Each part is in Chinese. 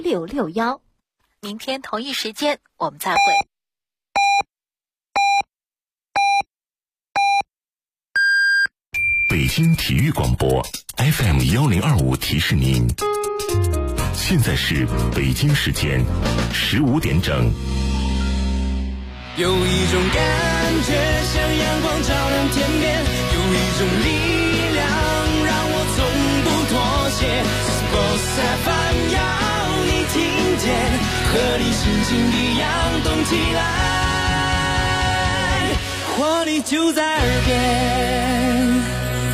8661。明天同一时间我们再会。 北京体育广播 FM1025 提示您，现在是北京时间15点整。 有一种感觉像阳光照亮天边，有一种力量让我从不妥协。Sports FM 要你听见，和你心情一样动起来，活力就在耳边。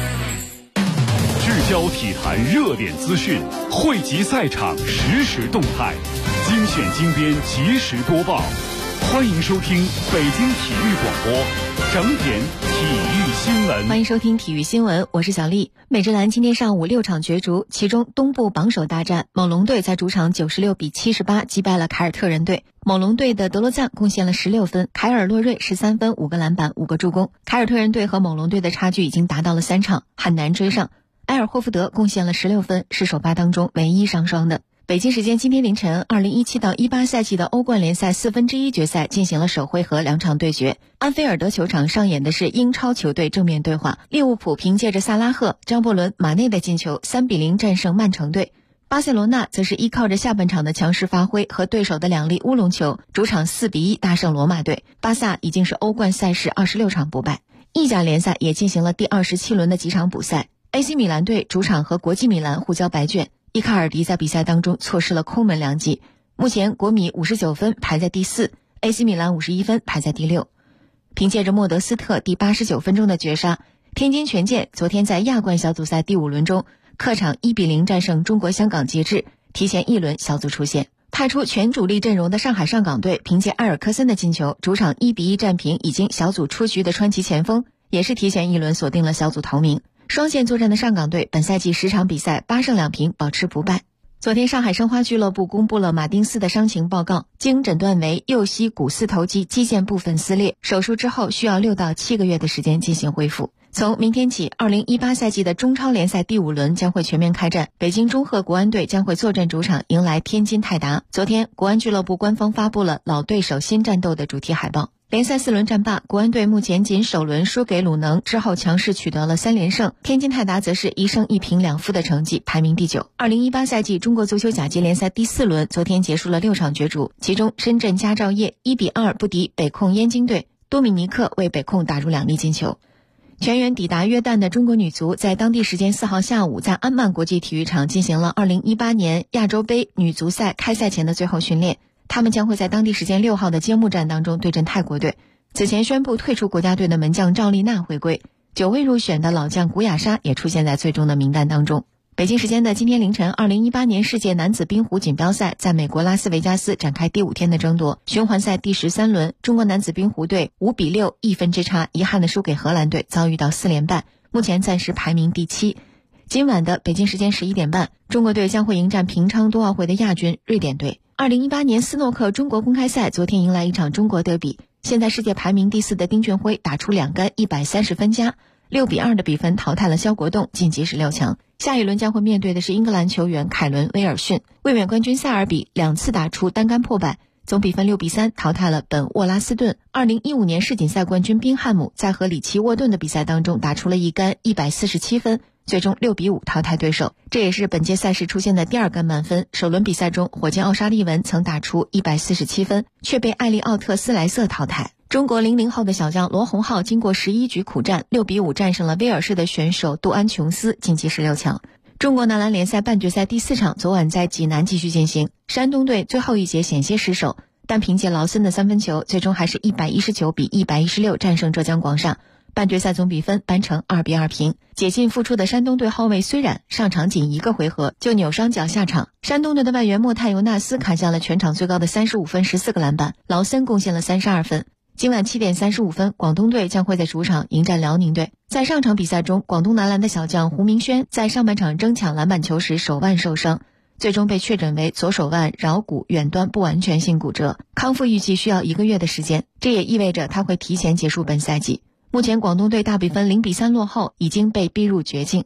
聚焦体坛热点资讯，汇集赛场实时动态，精选精编及时播报。欢迎收听北京体育广播整点体育新闻。 欢迎收听体育新闻，我是小丽。美职篮今天上午6场角逐，其中东部榜首大战，猛龙队在主场96比78击败了凯尔特人队。猛龙队的德罗赞贡献了16分，凯尔洛瑞13分5个篮板5个助攻。凯尔特人队和猛龙队的差距已经达到了3场，很难追上。埃尔霍福德贡献了16分，是首发当中唯一上双的。北京时间今天凌晨，2017到18赛季的欧冠联赛1/4决赛进行了首回合2场对决。安菲尔德球场上演的是英超球队正面对话，利物浦凭借着萨拉赫、张伯伦、马内的进球3比0战胜曼城队。巴塞罗那则是依靠着下半场的强势发挥和对手的2粒乌龙球，主场4比1大胜罗马队。巴萨已经是欧冠赛事26场不败。意甲联赛也进行了第27轮的几场补赛。AC 米兰队主场和国际米兰互交白卷，伊卡尔迪在比赛当中错失了空门良机。目前国米59分排在第4， AC 米兰51分排在第6。凭借着莫德斯特第89分钟的绝杀，天津权健昨天在亚冠小组赛第5轮中客场1比0战胜中国香港捷志，提前1轮小组出线。派出全主力阵容的上海上港队凭借埃尔科森的进球，主场1比1战平已经小组出局的川崎前锋，也是提前1轮锁定了小组头名。双线作战的上港队本赛季10场比赛8胜2平，保持不败。昨天上海申花俱乐部公布了马丁斯的伤情报告，经诊断为右膝股四头肌肌腱部分撕裂，手术之后需要6到7个月的时间进行恢复。从明天起，2018赛季的中超联赛第5轮将会全面开战，北京中赫国安队将会坐镇主场迎来天津泰达。昨天，国安俱乐部官方发布了老对手新战斗的主题海报。联赛4轮战罢，国安队目前仅首轮输给鲁能，之后强势取得了3连胜。天津泰达则是1胜1平2负的成绩，排名第9。2018赛季中国足球甲级联赛第4轮昨天结束了6场角逐，其中深圳佳兆业1比2不敌北控燕京队，多米尼克为北控打入2粒进球。全员抵达约旦的中国女足在当地时间4号下午在安曼国际体育场进行了2018年亚洲杯女足赛开赛前的最后训练。他们将会在当地时间6号的揭幕战当中对阵泰国队。此前宣布退出国家队的门将赵丽娜回归，9位入选的老将古雅莎也出现在最终的名单当中。北京时间的今天凌晨，2018年世界男子冰壶锦标赛在美国拉斯维加斯展开第5天的争夺。循环赛第13轮，中国男子冰壶队5比61分之差遗憾的输给荷兰队，遭遇到4连败，目前暂时排名第7。今晚的北京时间11点半，中国队将会迎战平昌冬奥会的亚军瑞典队。2018年斯诺克中国公开赛昨天迎来一场中国德比，现在世界排名第4的丁俊晖打出2杆130分加，6比2的比分淘汰了肖国栋，晋级16强。下一轮将会面对的是英格兰球员凯伦威尔逊。卫冕冠军塞尔比2次打出单杆破百，总比分6比3淘汰了本沃拉斯顿。2015年世锦赛冠军宾汉姆在和里奇沃顿的比赛当中打出了1杆147分，最终6比5淘汰对手，这也是本届赛事出现的第2杆满分。首轮比赛中，火箭奥沙利文曾打出147分，却被艾利奥特斯莱瑟淘汰。中国00后的小将罗洪浩经过11局苦战，6比5战胜了威尔士的选手杜安琼斯，晋级16强。中国男篮联赛半决赛第4场昨晚在济南继续进行，山东队最后一节险些失手，但凭借劳森的3分球，最终还是119比116战胜浙江广厦。半决赛总比分扳成2比2平。解禁复出的山东队后卫虽然上场仅1个回合就扭伤脚下场，山东队的外援莫泰尤纳斯砍下了全场最高的35分14个篮板，劳森贡献了32分。今晚7点35分，广东队将会在主场迎战辽宁队。在上场比赛中，广东男篮的小将胡明轩在上半场争抢篮板球时手腕受伤，最终被确诊为左手腕桡骨远端不完全性骨折，康复预计需要1个月的时间，这也意味着他会提前结束本赛季。目前广东队大比分0比3落后，已经被逼入绝境。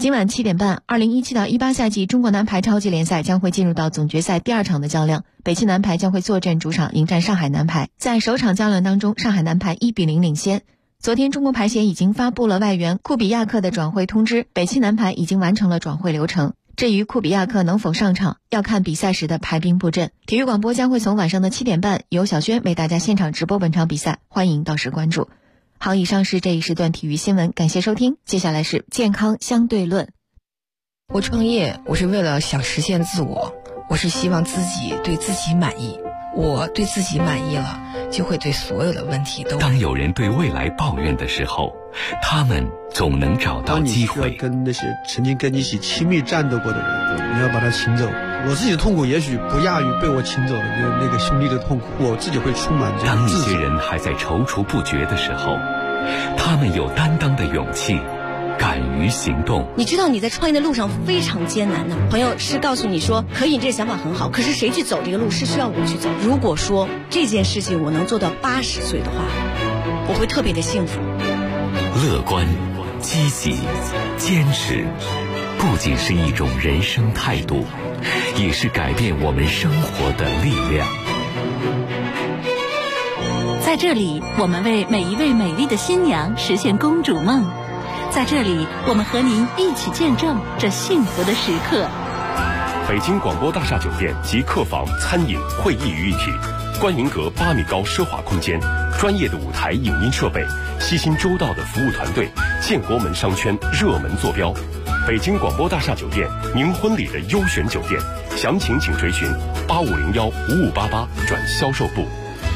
今晚7点半，2017到18赛季中国男排超级联赛将会进入到总决赛第2场的较量，北汽男排将会坐镇主场迎战上海男排。在首场较量当中，上海男排1比0领先。昨天中国排协已经发布了外援库比亚克的转会通知，北汽男排已经完成了转会流程。至于库比亚克能否上场，要看比赛时的排兵布阵。体育广播将会从晚上的7点半由小轩为大家现场直播本场比赛，欢迎到时关注。好，以上是这一时段体育新闻，感谢收听。接下来是健康相对论。 我创业，我是为了想实现自我，我是希望自己对自己满意。我对自己满意了，就会对所有的问题都。 当有人对未来抱怨的时候，他们总能找到机会。 当你需要跟那些曾经跟你一起亲密战斗过的人，你要把他请走。我自己的痛苦也许不亚于被我请走的那个兄弟的痛苦，我自己会充满这种自责。 当一些人还在踌躇不决的时候，他们有担当的勇气，敢于行动。 你知道你在创业的路上非常艰难的，朋友是告诉你说可以，你这个想法很好，可是谁去走这个路是需要我去走。如果说这件事情我能做到80岁的话，我会特别的幸福。 乐观、积极、坚持，不仅是一种人生态度，也是改变我们生活的力量。 在这里，我们为每一位美丽的新娘实现公主梦。在这里，我们和您一起见证这幸福的时刻。 北京广播大厦酒店集客房、餐饮、会议于一体，观云阁8米高奢华空间，专业的舞台影音设备，悉心周到的服务团队，建国门商圈热门坐标。北京广播大厦酒店，您婚礼的优选酒店，详情请垂询8501-5588转销售部。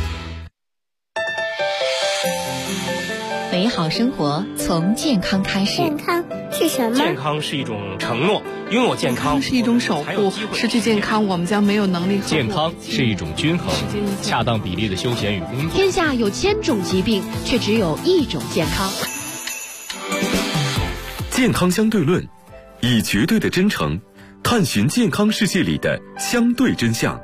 美好生活从健康开始。 健康是什么？ 健康是一种承诺，拥有健康是一种守护，失去健康我们将没有能力。 健康是一种均衡，恰当比例的休闲与工作。 天下有1000种疾病，却只有1种健康。 健康相对论，以绝对的真诚探寻健康世界里的相对真相。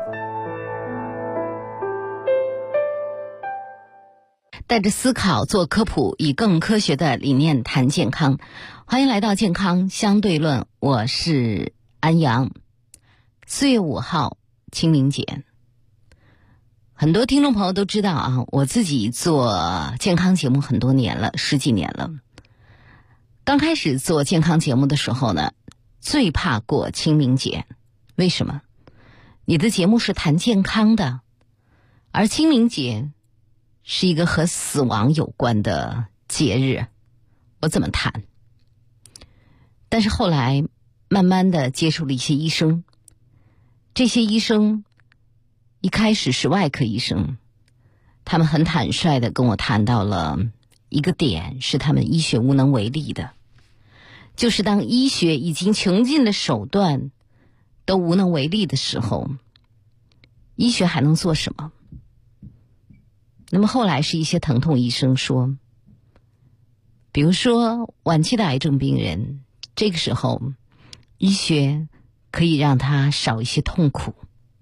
带着思考做科普，以更科学的理念谈健康。欢迎来到健康相对论，我是安阳。4月5号清明节，很多听众朋友都知道啊，我自己做健康节目很多年了，10几年了。刚开始做健康节目的时候呢，最怕过清明节。为什么？你的节目是谈健康的，而清明节是一个和死亡有关的节日，我怎么谈？但是后来慢慢的接触了一些医生，这些医生一开始是外科医生，他们很坦率的跟我谈到了一个点，是他们医学无能为力的，就是当医学已经穷尽了手段都无能为力的时候，医学还能做什么？那么后来是一些疼痛医生说，比如说晚期的癌症病人，这个时候医学可以让他少一些痛苦，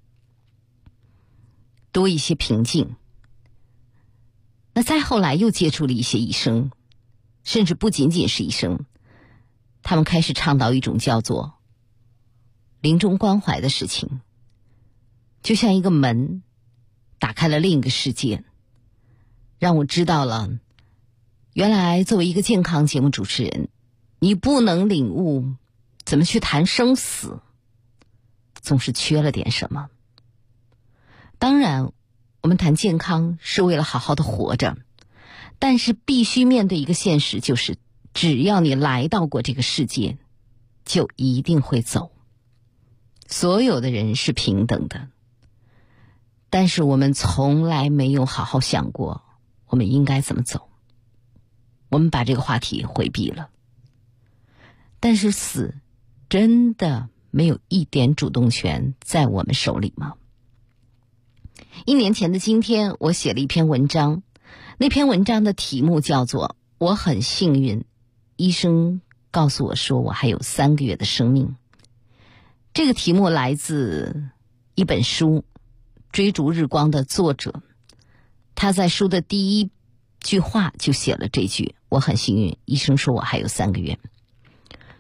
多一些平静。那再后来又接触了一些医生，甚至不仅仅是医生，他们开始倡导一种叫做临终关怀的事情，就像一个门打开了另一个世界，让我知道了，原来作为一个健康节目主持人，你不能领悟怎么去谈生死，总是缺了点什么。当然，我们谈健康是为了好好的活着，但是必须面对一个现实，就是只要你来到过这个世界，就一定会走。所有的人是平等的，但是我们从来没有好好想过我们应该怎么走，我们把这个话题回避了。但是死真的没有一点主动权在我们手里吗？1年前的今天，我写了一篇文章，那篇文章的题目叫做《我很幸运，医生告诉我说我还有3个月的生命》。这个题目来自一本书《追逐日光》的作者，他在书的第1句话就写了这句：我很幸运，医生说我还有3个月。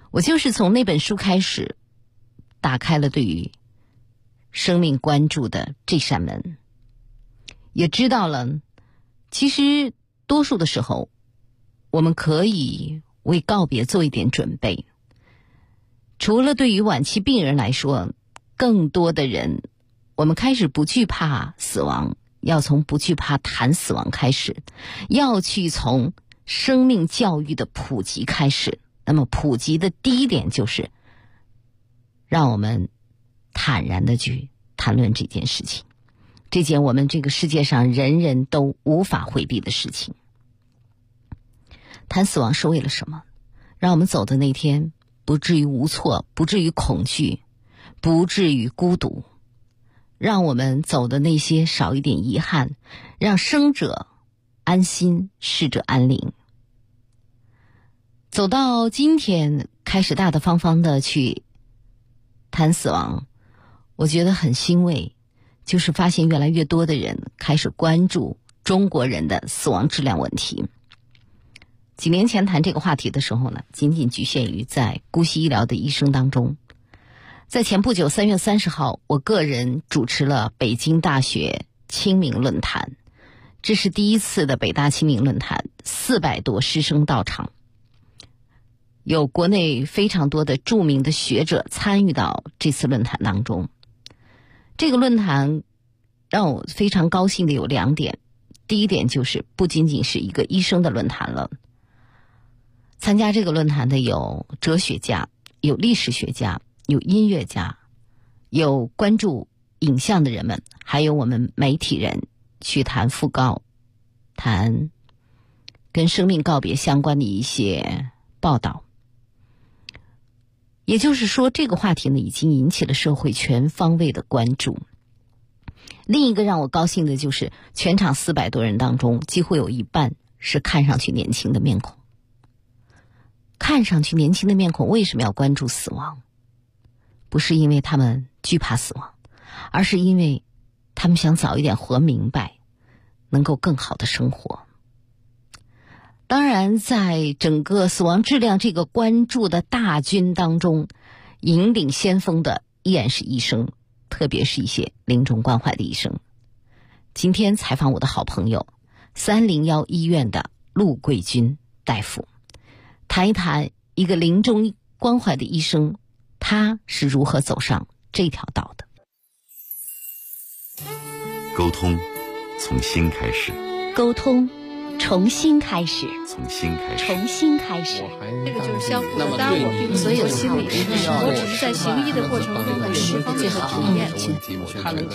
我就是从那本书开始，打开了对于生命关注的这扇门，也知道了，其实多数的时候，我们可以为告别做一点准备。除了对于晚期病人来说，更多的人，我们开始不惧怕死亡，要从不惧怕谈死亡开始，要去从生命教育的普及开始。那么普及的第一点就是，让我们坦然的去谈论这件事情，这件我们这个世界上人人都无法回避的事情。谈死亡是为了什么？让我们走的那天不至于无措，不至于恐惧，不至于孤独，让我们走的那些少一点遗憾，让生者安心，逝者安宁。走到今天，开始大大方方的去谈死亡，我觉得很欣慰，就是发现越来越多的人开始关注中国人的死亡质量问题。几年前谈这个话题的时候呢，仅仅局限于在姑息医疗的医生当中。在前不久3月30号，我个人主持了北京大学清明论坛，这是第一次的北大清明论坛，400多师生到场，有国内非常多的著名的学者参与到这次论坛当中。这个论坛让我非常高兴的有2点，第一点就是不仅仅是一个医生的论坛了，参加这个论坛的有哲学家，有历史学家，有音乐家，有关注影像的人们，还有我们媒体人去谈讣告，谈跟生命告别相关的一些报道。也就是说，这个话题呢已经引起了社会全方位的关注。另一个让我高兴的就是全场400多人当中，几乎有一半是看上去年轻的面孔。看上去年轻的面孔为什么要关注死亡？不是因为他们惧怕死亡，而是因为他们想早一点活明白，能够更好的生活。当然，在整个死亡质量这个关注的大军当中，引领先锋的依然是医生，特别是一些临终关怀的医生。今天采访我的好朋友301医院的陆桂军大夫，谈一谈一个临终关怀的医生，他是如何走上这条道的。 沟通从心开始， 沟通重新开始， 从心开始， 重新开始。 这个就是相互的耽误，并所有心理师，我只是在行医的过程中的释放最好体验。他能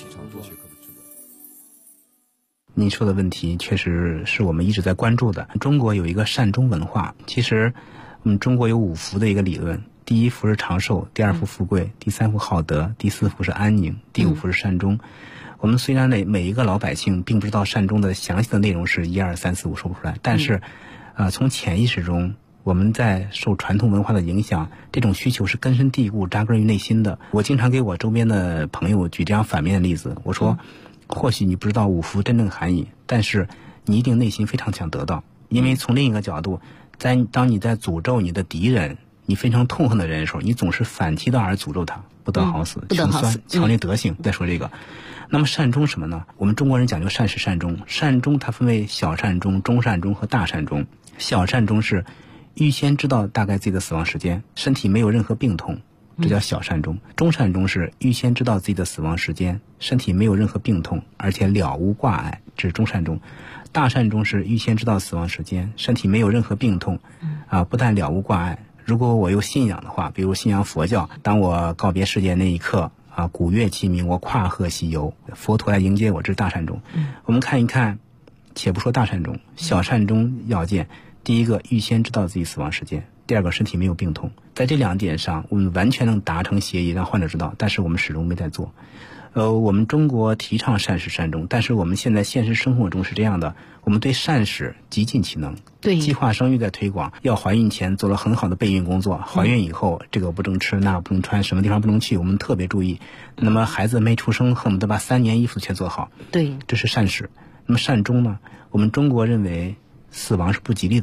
您说的问题确实是我们一直在关注的。中国有一个善终文化，其实我们中国有5福的一个理论，第1福是长寿，第2福富贵，第3福好德，第4福是安宁，第5福是善终。我们虽然每一个老百姓并不知道善终的详细的内容是1、2、3、4、5说不出来，但是从潜意识中，我们在受传统文化的影响，这种需求是根深蒂固扎根于内心的。我经常给我周边的朋友举这样反面的例子，我说或许你不知道5福真正含义，但是你一定内心非常想得到。因为从另一个角度，当你在诅咒你的敌人，你非常痛恨的人的时候，你总是反其道而诅咒他，不得好死，穷酸，强烈德性。再说这个，那么善终什么呢？我们中国人讲究善始善终，善终它分为小善终、中善终和大善终。小善终是预先知道大概自己的死亡时间，身体没有任何病痛，这叫小善终。中善终是预先知道自己的死亡时间，身体没有任何病痛，而且了无挂碍，这是中善终。大善终是预先知道死亡时间，身体没有任何病痛，不但了无挂碍。如果我有信仰的话，比如信仰佛教，当我告别世界那一刻鼓乐齐鸣，我跨河西游，佛陀来迎接我，这是大善终。我们看一看，且不说大善终，小善终要件，第一个预先知道自己死亡时间，第2个身体没有病痛。在这2点上，我们完全能达成协议，让患者知道，但是我们始终没在做。我们中国提倡善始善终，但是我们现在现实生活中是这样的，我们对善始极尽其能。对，计划生育在推广，要怀孕前做了很好的备孕工作，怀孕以后这个不能吃，那不能穿，什么地方不能去，我们特别注意。那么孩子没出生，恨不得把3年衣服全做好。对，这是善始。那么善终呢？我们中国认为死亡是不吉利的，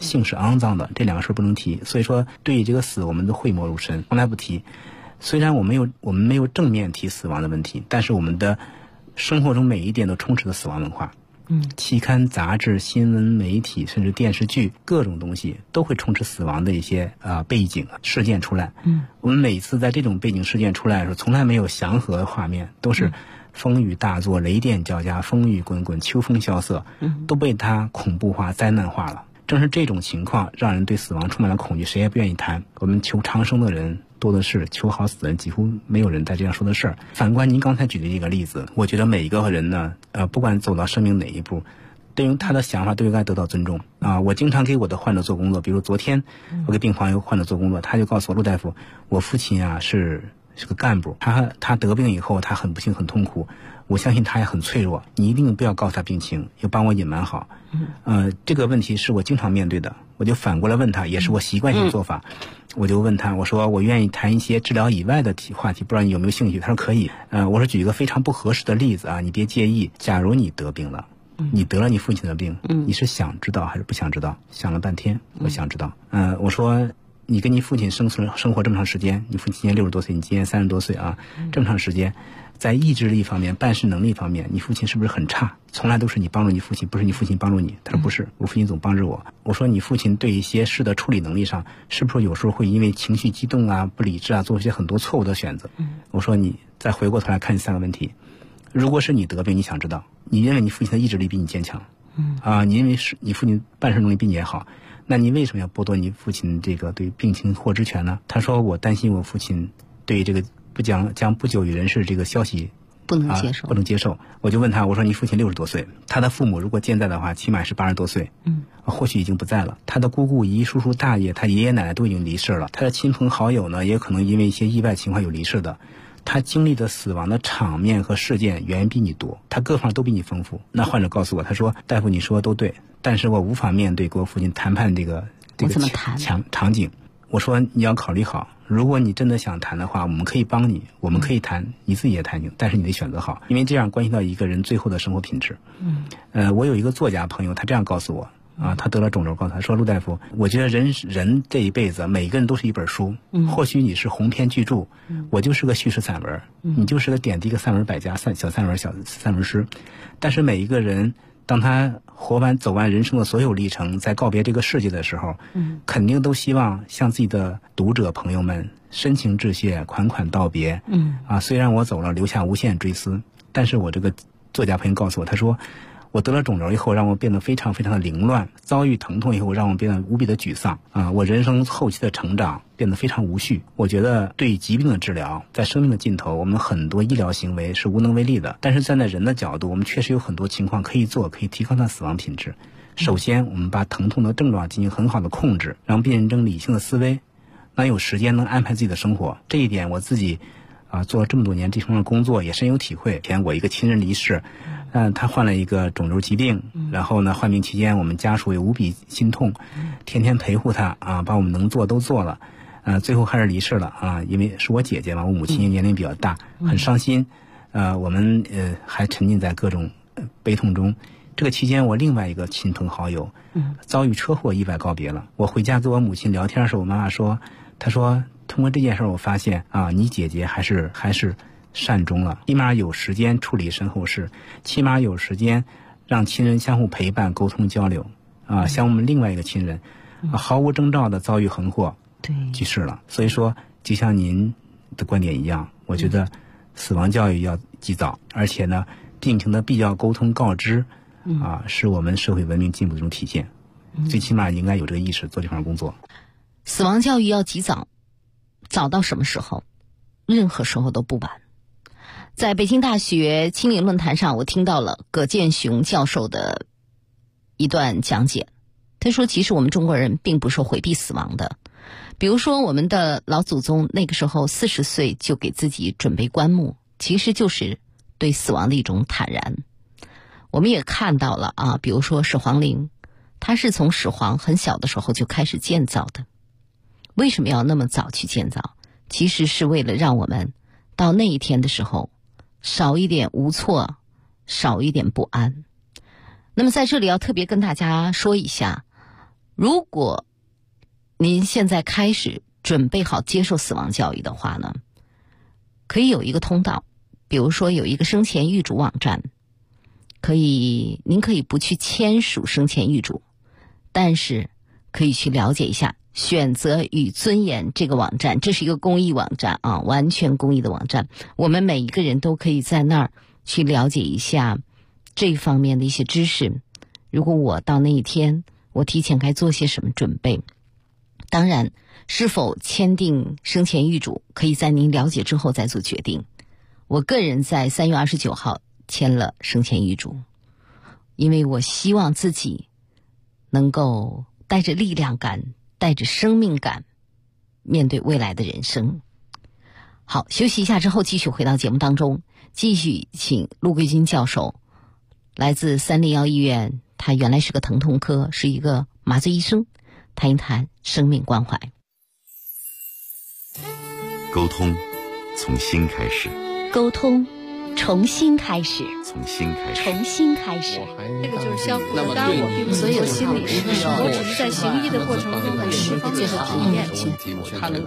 性是肮脏的，这两个事不能提。所以说，对于这个死，我们都讳莫如深，从来不提。虽然我们没有正面提死亡的问题，但是我们的生活中每一点都充斥着死亡文化。期刊、杂志、新闻媒体，甚至电视剧，各种东西都会充斥死亡的一些背景事件出来。我们每次在这种背景事件出来的时候，从来没有祥和的画面，都是风雨大作、雷电交加、风雨滚滚、秋风萧瑟，都被它恐怖化、灾难化了。正是这种情况让人对死亡充满了恐惧，谁也不愿意谈。我们求长生的人多的是，求好死的人几乎没有人在这样说的事儿。反观您刚才举的这个例子，我觉得每一个人呢，不管走到生命哪一步，对于他的想法都应该得到尊重啊！我经常给我的患者做工作，比如昨天我给病房一个患者做工作，他就告诉我，陆大夫，我父亲啊是个干部，他得病以后他很不幸很痛苦，我相信他也很脆弱，你一定不要告诉他病情，要帮我隐瞒好。这个问题是我经常面对的，我就反过来问他，也是我习惯性做法。我就问他，我说我愿意谈一些治疗以外的话题，不知道你有没有兴趣？他说可以。我说举一个非常不合适的例子啊，你别介意。假如你得病了，你得了你父亲的病，你是想知道还是不想知道？想了半天，我想知道。我说你跟你父亲生活这么长时间，你父亲今年60多岁，你今年30多岁啊，这么长时间，在意志力方面、办事能力方面，你父亲是不是很差？从来都是你帮助你父亲，不是你父亲帮助你。他说不是，我父亲总帮着我。我说你父亲对一些事的处理能力上，是不是有时候会因为情绪激动啊、不理智啊，做一些很多错误的选择？我说你再回过头来看这3个问题，如果是你得病，你想知道，你认为你父亲的意志力比你坚强，你认为是你父亲办事能力比你也好，那你为什么要剥夺你父亲这个对病情获知权呢？他说我担心我父亲对这个将不久于人世这个消息不能接受， 不能接受。我就问他，我说你父亲60多岁，他的父母如果健在的话，起码是80多岁，或许已经不在了。他的姑姑、姨、叔叔、大爷，他爷爷奶奶都已经离世了。他的亲朋好友呢，也可能因为一些意外情况有离世的。他经历的死亡的场面和事件远比你多，他各方都比你丰富。那患者告诉我，他说大夫你说都对，但是我无法面对跟我父亲谈判这个场景。我说你要考虑好，如果你真的想谈的话，我们可以帮你，我们可以谈，你自己也谈行，但是你得选择好，因为这样关系到一个人最后的生活品质。我有一个作家朋友，他这样告诉我他得了肿瘤，告诉他说，陆大夫，我觉得人这一辈子每个人都是一本书，或许你是鸿篇巨著，我就是个叙事散文，你就是个点滴个散文百家，小散文诗，但是每一个人当他走完人生的所有历程，在告别这个世界的时候，肯定都希望向自己的读者朋友们深情致谢，款款道别。虽然我走了，留下无限追思，但是我这个作家朋友告诉我，他说我得了肿瘤以后，让我变得非常非常的凌乱，遭遇疼痛以后，让我变得无比的沮丧我人生后期的成长变得非常无序。我觉得对疾病的治疗，在生命的尽头，我们很多医疗行为是无能为力的，但是站在人的角度，我们确实有很多情况可以做，可以提高他死亡品质。首先，我们把疼痛的症状进行很好的控制，让病人证理性的思维，能有时间能安排自己的生活。这一点我自己做了这么多年这方面的工作也深有体会。前我一个亲人离世，他患了一个肿瘤疾病，然后呢，患病期间我们家属也无比心痛，天天陪护他把我们能做都做了，最后还是离世了因为是我姐姐嘛，我母亲年龄比较大，很伤心，我们还沉浸在各种悲痛中。这个期间，我另外一个亲朋好友遭遇车祸意外告别了。我回家跟我母亲聊天的时候，我妈妈说，她说通过这件事我发现你姐姐还是善终了，起码有时间处理身后事，起码有时间让亲人相互陪伴、沟通交流像我们另外一个亲人毫无征兆的遭遇横祸，去世了。所以说，就像您的观点一样，我觉得死亡教育要及早，而且呢，病情的必要沟通告知是我们社会文明进步的一种体现。最起码应该有这个意识，做这方面工作。 死亡教育要及早，早到什么时候？任何时候都不晚。在北京大学青年论坛上，我听到了葛剑雄教授的一段讲解。他说，其实我们中国人并不是回避死亡的。比如说，我们的老祖宗那个时候40岁就给自己准备棺木，其实就是对死亡的一种坦然。我们也看到了比如说始皇陵，它是从始皇很小的时候就开始建造的。为什么要那么早去建造？其实是为了让我们到那一天的时候少一点无措，少一点不安。那么在这里要特别跟大家说一下， 如果您现在开始准备好接受死亡教育的话呢，可以有一个通道，比如说有一个生前预嘱网站，您可以不去签署生前预嘱，但是可以去了解一下选择与尊严这个网站，这是一个公益网站啊，完全公益的网站，我们每一个人都可以在那儿去了解一下这方面的一些知识。如果我到那一天，我提前该做些什么准备？当然，是否签订生前预嘱，可以在您了解之后再做决定。我个人在3月29号签了生前预嘱，因为我希望自己能够带着力量感，带着生命感面对未来的人生。好，休息一下之后继续回到节目当中，继续请陆桂军教授，来自301医院，他原来是个疼痛科，是一个麻醉医生，谈一谈生命关怀。 沟通从心开始， 沟通重新开始， 从心开始， 重新开始。 这个就是相互的，当然我并不是做心理师，我只是在行医的过程中的释放最好体验。 他能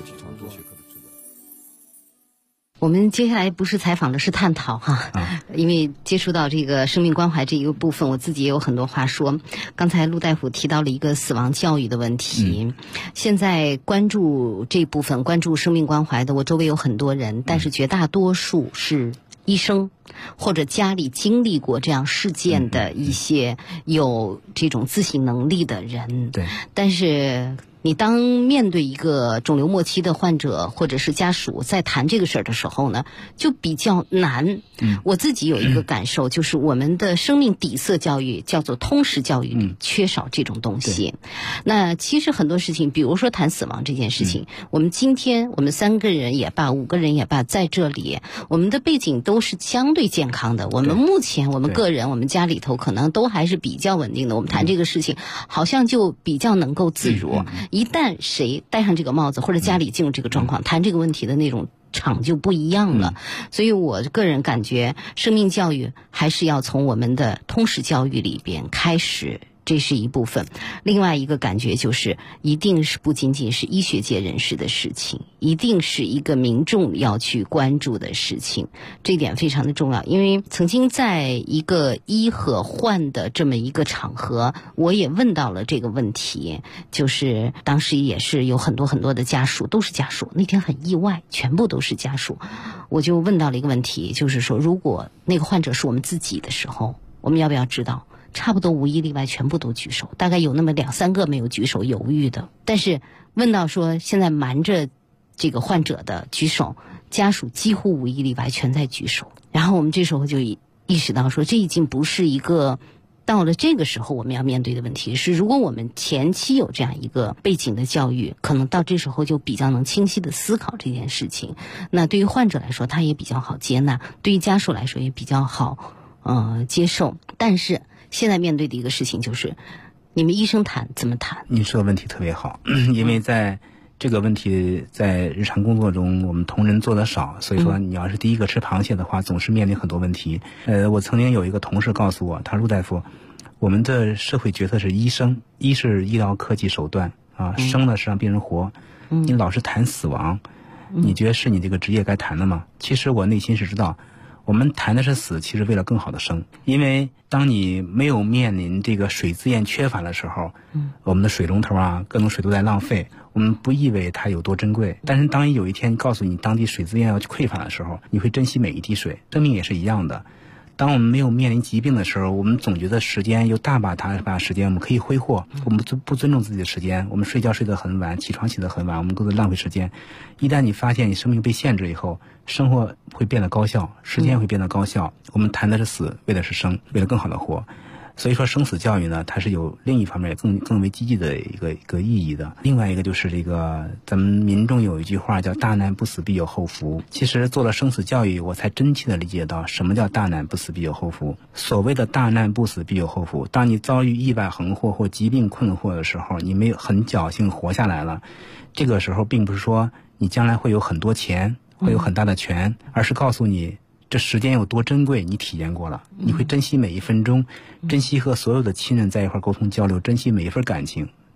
我们接下来不是采访的，是探讨哈，因为接触到这个生命关怀这一个部分，我自己也有很多话说。刚才陆大夫提到了一个死亡教育的问题，现在关注这部分，关注生命关怀的，我周围有很多人，但是绝大多数是医生或者家里经历过这样事件的一些有这种自省能力的人。 对， 但是你当面对一个肿瘤末期的患者或者是家属在谈这个事儿的时候呢，就比较难。我自己有一个感受，就是我们的生命底色教育叫做通识教育，缺少这种东西。那其实很多事情，比如说谈死亡这件事情，我们今天我们3个人也罢，5个人也罢，在这里我们的背景都是相对健康的，我们目前我们个人我们家里头可能都还是比较稳定的，我们谈这个事情好像就比较能够自如。一旦谁戴上这个帽子，或者家里进入这个状况，谈这个问题的那种场就不一样了。所以我个人感觉生命教育还是要从我们的通识教育里边开始，这是一部分。另外一个感觉就是，一定是不仅仅是医学界人士的事情，一定是一个民众要去关注的事情，这点非常的重要。因为曾经在一个医和患的这么一个场合，我也问到了这个问题，就是当时也是有很多很多的家属，都是家属，那天很意外，全部都是家属。我就问到了一个问题，就是说如果那个患者是我们自己的时候，我们要不要知道？差不多无一例外全部都举手，大概有那么2-3个没有举手犹豫的。但是问到说现在瞒着这个患者的举手，家属几乎无一例外全在举手。然后我们这时候就意识到说，这已经不是一个到了这个时候我们要面对的问题，是如果我们前期有这样一个背景的教育，可能到这时候就比较能清晰的思考这件事情。那对于患者来说他也比较好接纳，对于家属来说也比较好接受。但是现在面对的一个事情就是，你们医生谈怎么谈？ 你说的问题特别好，因为在这个问题在日常工作中我们同仁做得少，所以说你要是第一个吃螃蟹的话，总是面临很多问题。我曾经有一个同事告诉我，他说陆大夫，我们的社会角色是医生，医是医疗科技手段啊，生呢是让病人活，你老是谈死亡，你觉得是你这个职业该谈的吗？其实我内心是知道，我们谈的是死，其实为了更好的生。因为当你没有面临这个水资源缺乏的时候，我们的水龙头啊，各种水都在浪费，我们不以为它有多珍贵。但是当有一天告诉你当地水资源要匮乏的时候，你会珍惜每一滴水。生命也是一样的，当我们没有面临疾病的时候，我们总觉得时间有大把时间我们可以挥霍，我们不尊重自己的时间，我们睡觉睡得很晚，起床起得很晚，我们都在浪费时间。一旦你发现你生命被限制以后，生活会变得高效，时间会变得高效。我们谈的是死，为的是生，为了更好的活。所以说生死教育呢，它是有另一方面更为积极的一个意义的。另外一个就是这个咱们民众有一句话叫大难不死必有后福。其实做了生死教育，我才真切的理解到什么叫大难不死必有后福。所谓的大难不死必有后福，当你遭遇意外横祸或疾病困惑的时候，你没有很侥幸活下来了，这个时候并不是说你将来会有很多钱，会有很大的权，而是告诉你这时间有多珍贵，你体验过了，你会珍惜每一分钟，珍惜和所有的亲人在一块沟通交流，珍惜每一份感情。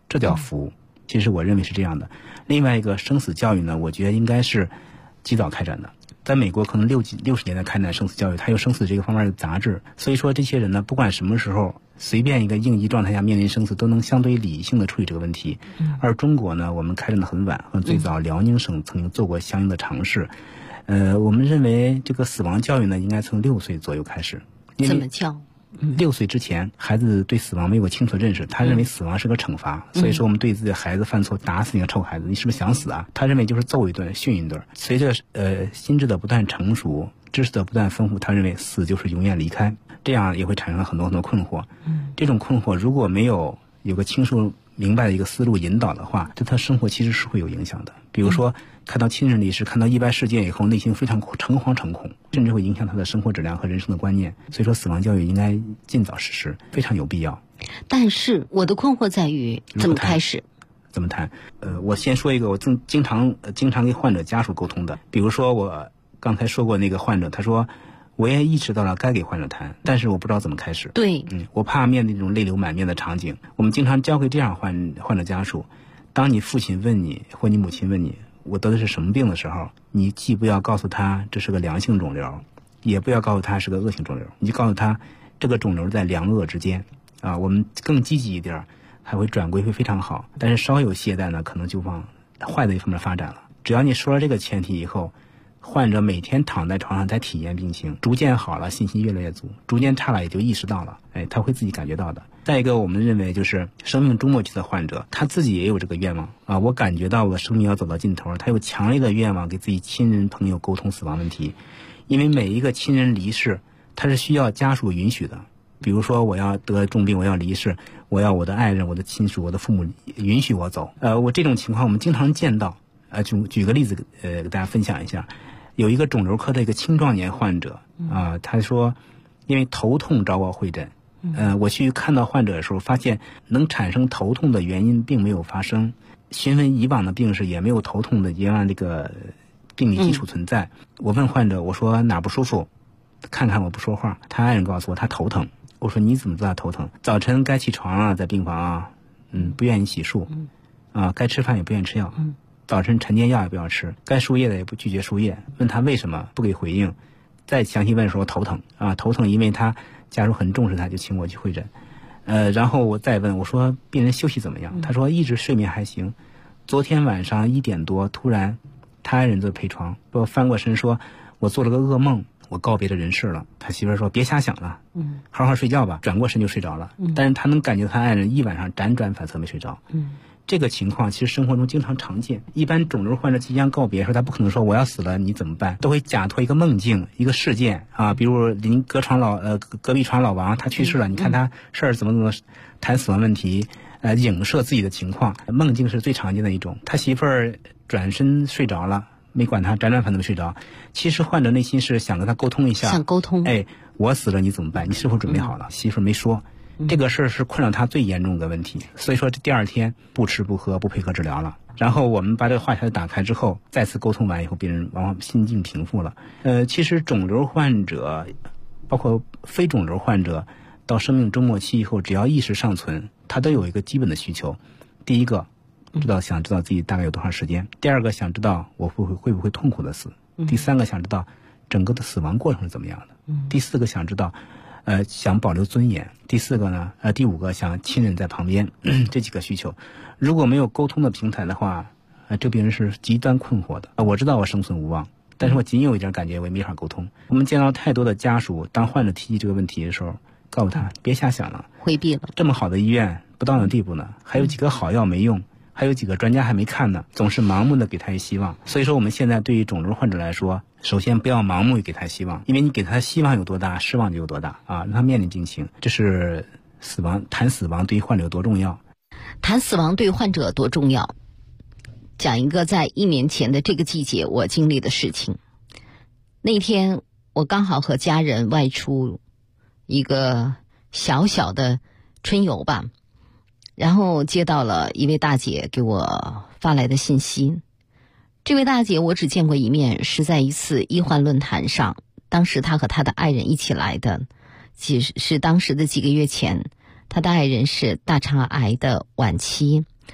这叫福。其实我认为是这样的。另外一个生死教育呢，我觉得应该是及早开展的。在美国可能60年代开展生死教育，它有生死这个方面的杂志，所以说这些人呢，不管什么时候随便一个应急状态下面临生死，都能相对理性的处理这个问题。而中国呢，我们开展的很晚，最早辽宁省曾经做过相应的尝试。我们认为这个死亡教育呢，应该从6岁左右开始。 怎么教 ？6岁之前，孩子对死亡没有清楚的认识，他认为死亡是个惩罚，所以说我们对自己的孩子犯错，打死你个臭孩子，你是不是想死啊？他认为就是揍一顿，训一顿。随着心智的不断成熟，知识的不断丰富，他认为死就是永远离开，这样也会产生很多困惑。这种困惑如果没有个清楚明白的一个思路引导的话，对他生活其实是会有影响的。比如说看到亲人离世，看到意外事件以后，内心非常诚惶诚恐，甚至会影响他的生活质量和人生的观念。所以说死亡教育应该尽早实施，非常有必要。 但是我的困惑在于怎么开始？ 怎么谈？我先说一个我经常跟患者家属沟通的。比如说我刚才说过那个患者，他说我也意识到了该给患者谈，但是我不知道怎么开始。 对， 我怕面对这种泪流满面的场景。我们经常教给这样患者家属，当你父亲问你或你母亲问你我得的是什么病的时候，你既不要告诉他这是个良性肿瘤，也不要告诉他是个恶性肿瘤，你就告诉他这个肿瘤在良恶之间啊。我们更积极一点，还会转归会非常好。但是稍有懈怠呢，可能就往坏的一方面发展了。只要你说了这个前提以后，患者每天躺在床上在体验病情，逐渐好了，信心越来越足；逐渐差了，也就意识到了，他会自己感觉到的。再一个，我们认为就是生命终末期的患者，他自己也有这个愿望啊，我感觉到我生命要走到尽头，他有强烈的愿望给自己亲人朋友沟通死亡问题。因为每一个亲人离世，他是需要家属允许的。比如说我要得重病，我要离世，我要我的爱人、我的亲属、我的父母允许我走。我这种情况我们经常见到。举个例子给大家分享一下。有一个肿瘤科的一个青壮年患者他说因为头痛找我会诊。我去看到患者的时候，发现能产生头痛的原因并没有发生，询问以往的病史也没有头痛的这样这个病理基础存在。我问患者，我说哪不舒服，看看我不说话，他爱人告诉我他头疼。我说你怎么知道头疼？早晨该起床啊，在病房啊，不愿意洗漱，该吃饭也不愿意吃药，早晨晨间药也不要吃，该输液的也不拒绝输液。问他为什么不给回应，再详细问说头疼头疼，因为他家属很重视他，就请我去会诊。然后我再问，我说病人休息怎么样？他说一直睡眠还行，昨天晚上1点多突然他爱人就陪床，说翻过身说我做了个噩梦，我告别了人世了。他媳妇说别瞎想了，好好睡觉吧。转过身就睡着了，但是他能感觉他爱人一晚上辗转反侧没睡着。这个情况其实生活中经常常见。一般肿瘤患者即将告别的时候，他不可能说我要死了你怎么办，都会假托一个梦境一个事件比如隔壁床老王他去世了，你看他事儿怎么谈死亡问题，影射自己的情况。梦境是最常见的一种。他媳妇儿转身睡着了，没管他辗转反侧没睡着，其实患者内心是想跟他沟通一下， 想沟通， 我死了你怎么办，你是否准备好了？媳妇儿没说。这个事儿是困扰他最严重的问题，所以说第二天不吃不喝不配合治疗了。然后我们把这个话匣子打开之后，再次沟通完以后，病人往往心境平复了。其实肿瘤患者包括非肿瘤患者到生命终末期以后，只要意识尚存，他都有一个基本的需求。第一个想知道自己大概有多长时间，第二个想知道我会不会痛苦的死，第三个想知道整个的死亡过程是怎么样的，第四个想知道想保留尊严，第五个想亲人在旁边。这几个需求如果没有沟通的平台的话，这病人是极端困惑的。我知道我生存无望，但是我仅有一点感觉我也没法沟通。我们见到太多的家属，当患者提起这个问题的时候，告诉他别瞎想了， 回避了， 这么好的医院不到那地步呢，还有几个好药没用，还有几个专家还没看呢，总是盲目的给他希望。所以说我们现在对于肿瘤患者来说，首先不要盲目给他希望，因为你给他希望有多大，失望就有多大让他面临病情。这是谈死亡对于患者有多重要。 谈死亡对患者多重要，讲一个在1年前的这个季节我经历的事情。那天我刚好和家人外出一个小小的春游吧，然后接到了一位大姐给我发来的信息。这位大姐我只见过一面，是在一次医患论坛上，当时她和她的爱人一起来的，其实是当时的几个月前，她的爱人是大肠癌的晚期，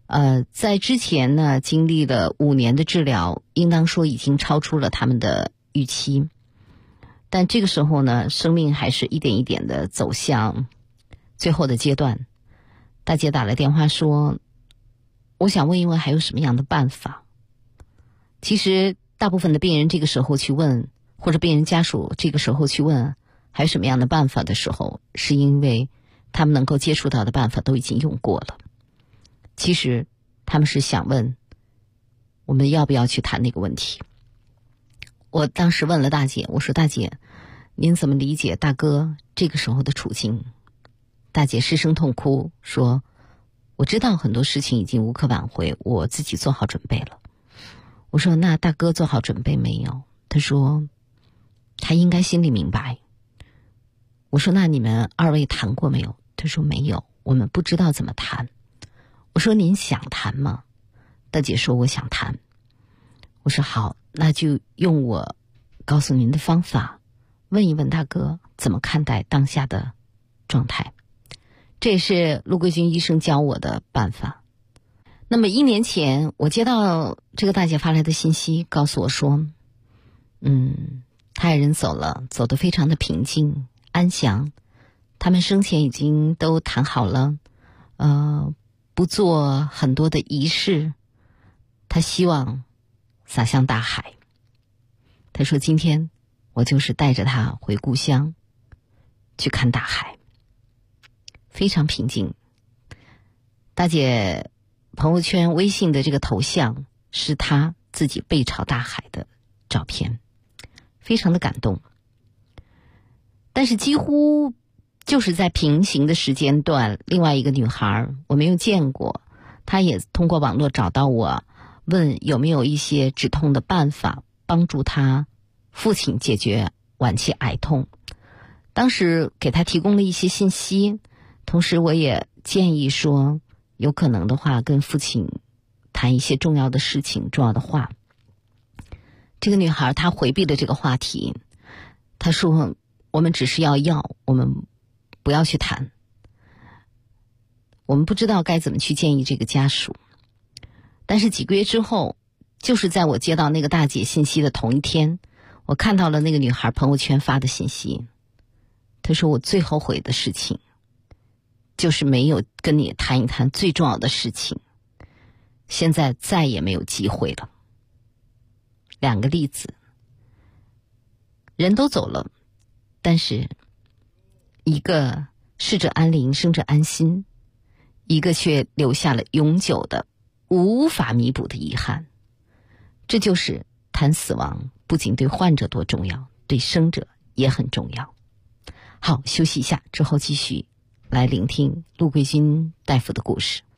在之前呢，经历了5年的治疗，应当说已经超出了他们的预期。但这个时候呢，生命还是一点一点的走向最后的阶段。大姐打来电话说，我想问一问还有什么样的办法。其实大部分的病人这个时候去问，或者病人家属这个时候去问还有什么样的办法的时候，是因为他们能够接触到的办法都已经用过了。其实他们是想问我们要不要去谈那个问题。我当时问了大姐，我说大姐，您怎么理解大哥这个时候的处境？大姐失声痛哭说，我知道很多事情已经无可挽回，我自己做好准备了。我说那大哥做好准备没有？他说他应该心里明白。我说那你们2位谈过没有？他说没有，我们不知道怎么谈。我说您想谈吗？大姐说我想谈。我说好，那就用我告诉您的方法，问一问大哥怎么看待当下的状态。这也是陆桂军医生教我的办法。那么1年前，我接到这个大姐发来的信息，告诉我说，她爱人走了，走得非常的平静安详。他们生前已经都谈好了，不做很多的仪式，他希望洒向大海。他说今天我就是带着他回故乡去看大海，非常平静。大姐朋友圈微信的这个头像是他自己背朝大海的照片，非常的感动。但是几乎就是在平行的时间段，另外一个女孩我没有见过，她也通过网络找到我，问有没有一些止痛的办法帮助她父亲解决晚期癌痛。当时给她提供了一些信息，同时我也建议说有可能的话跟父亲谈一些重要的事情重要的话。这个女孩她回避了这个话题，她说我们只是要药，我们不要去谈，我们不知道该怎么去建议这个家属。但是几个月之后，就是在我接到那个大姐信息的同一天，我看到了那个女孩朋友圈发的信息。她说我最后悔的事情就是没有跟你谈一谈最重要的事情，现在再也没有机会了。2个例子，人都走了，但是一个逝者安宁生者安心，一个却留下了永久的无法弥补的遗憾。这就是谈死亡不仅对患者多重要，对生者也很重要。好，休息一下之后继续来聆听陆桂军大夫的故事。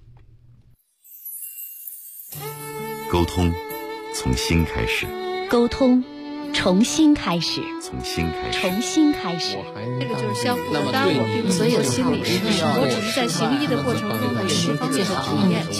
沟通从心开始， 沟通重新开始， 从心开始， 重新开始。 这个就是相互的搭伙，并所有心理师，我只是在行医的过程中的释放最好体验。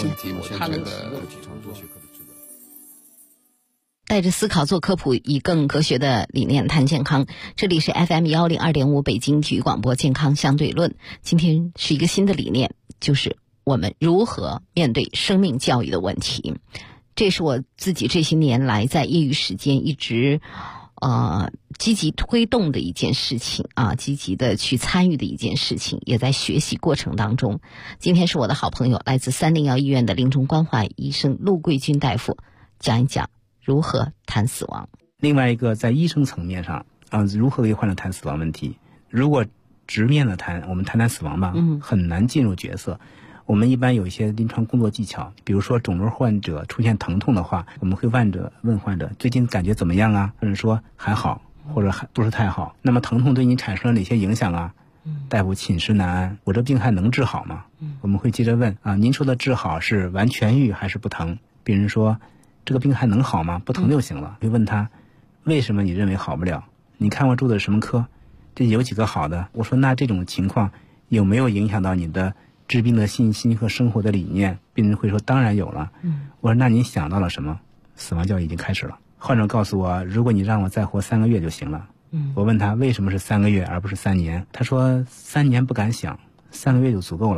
带着思考做科普，以更科学的理念谈健康。这里是 FM102.5 北京体育广播健康相对论。今天是一个新的理念，就是我们如何面对生命教育的问题。这是我自己这些年来在业余时间一直积极推动的一件事情啊，积极的去参与的一件事情，也在学习过程当中。今天是我的好朋友，来自301医院的临终关怀医生陆桂军大夫，讲一讲如何谈死亡。 另外一个在医生层面上如何为患者谈死亡问题。如果直面的谈，我们谈死亡吧，很难进入角色。我们一般有一些临床工作技巧，比如说肿瘤患者出现疼痛的话，我们会问患者最近感觉怎么样啊，或者说还好，或者还不是太好。那么疼痛对你产生了哪些影响啊？大夫寝食难安，我这病还能治好吗？我们会接着问您说的治好是完痊愈还是不疼？病人说这个病还能好吗？不疼就行了。会问他为什么你认为好不了？你看我住的什么科？这有几个好的？我说那这种情况有没有影响到你的治病的信心和生活的理念？病人会说当然有了。我说那您想到了什么？死亡教育已经开始了。患者告诉我，如果你让我再活3个月就行了。我问他为什么是3个月而不是3年？他说3年不敢想，3个月就足够了。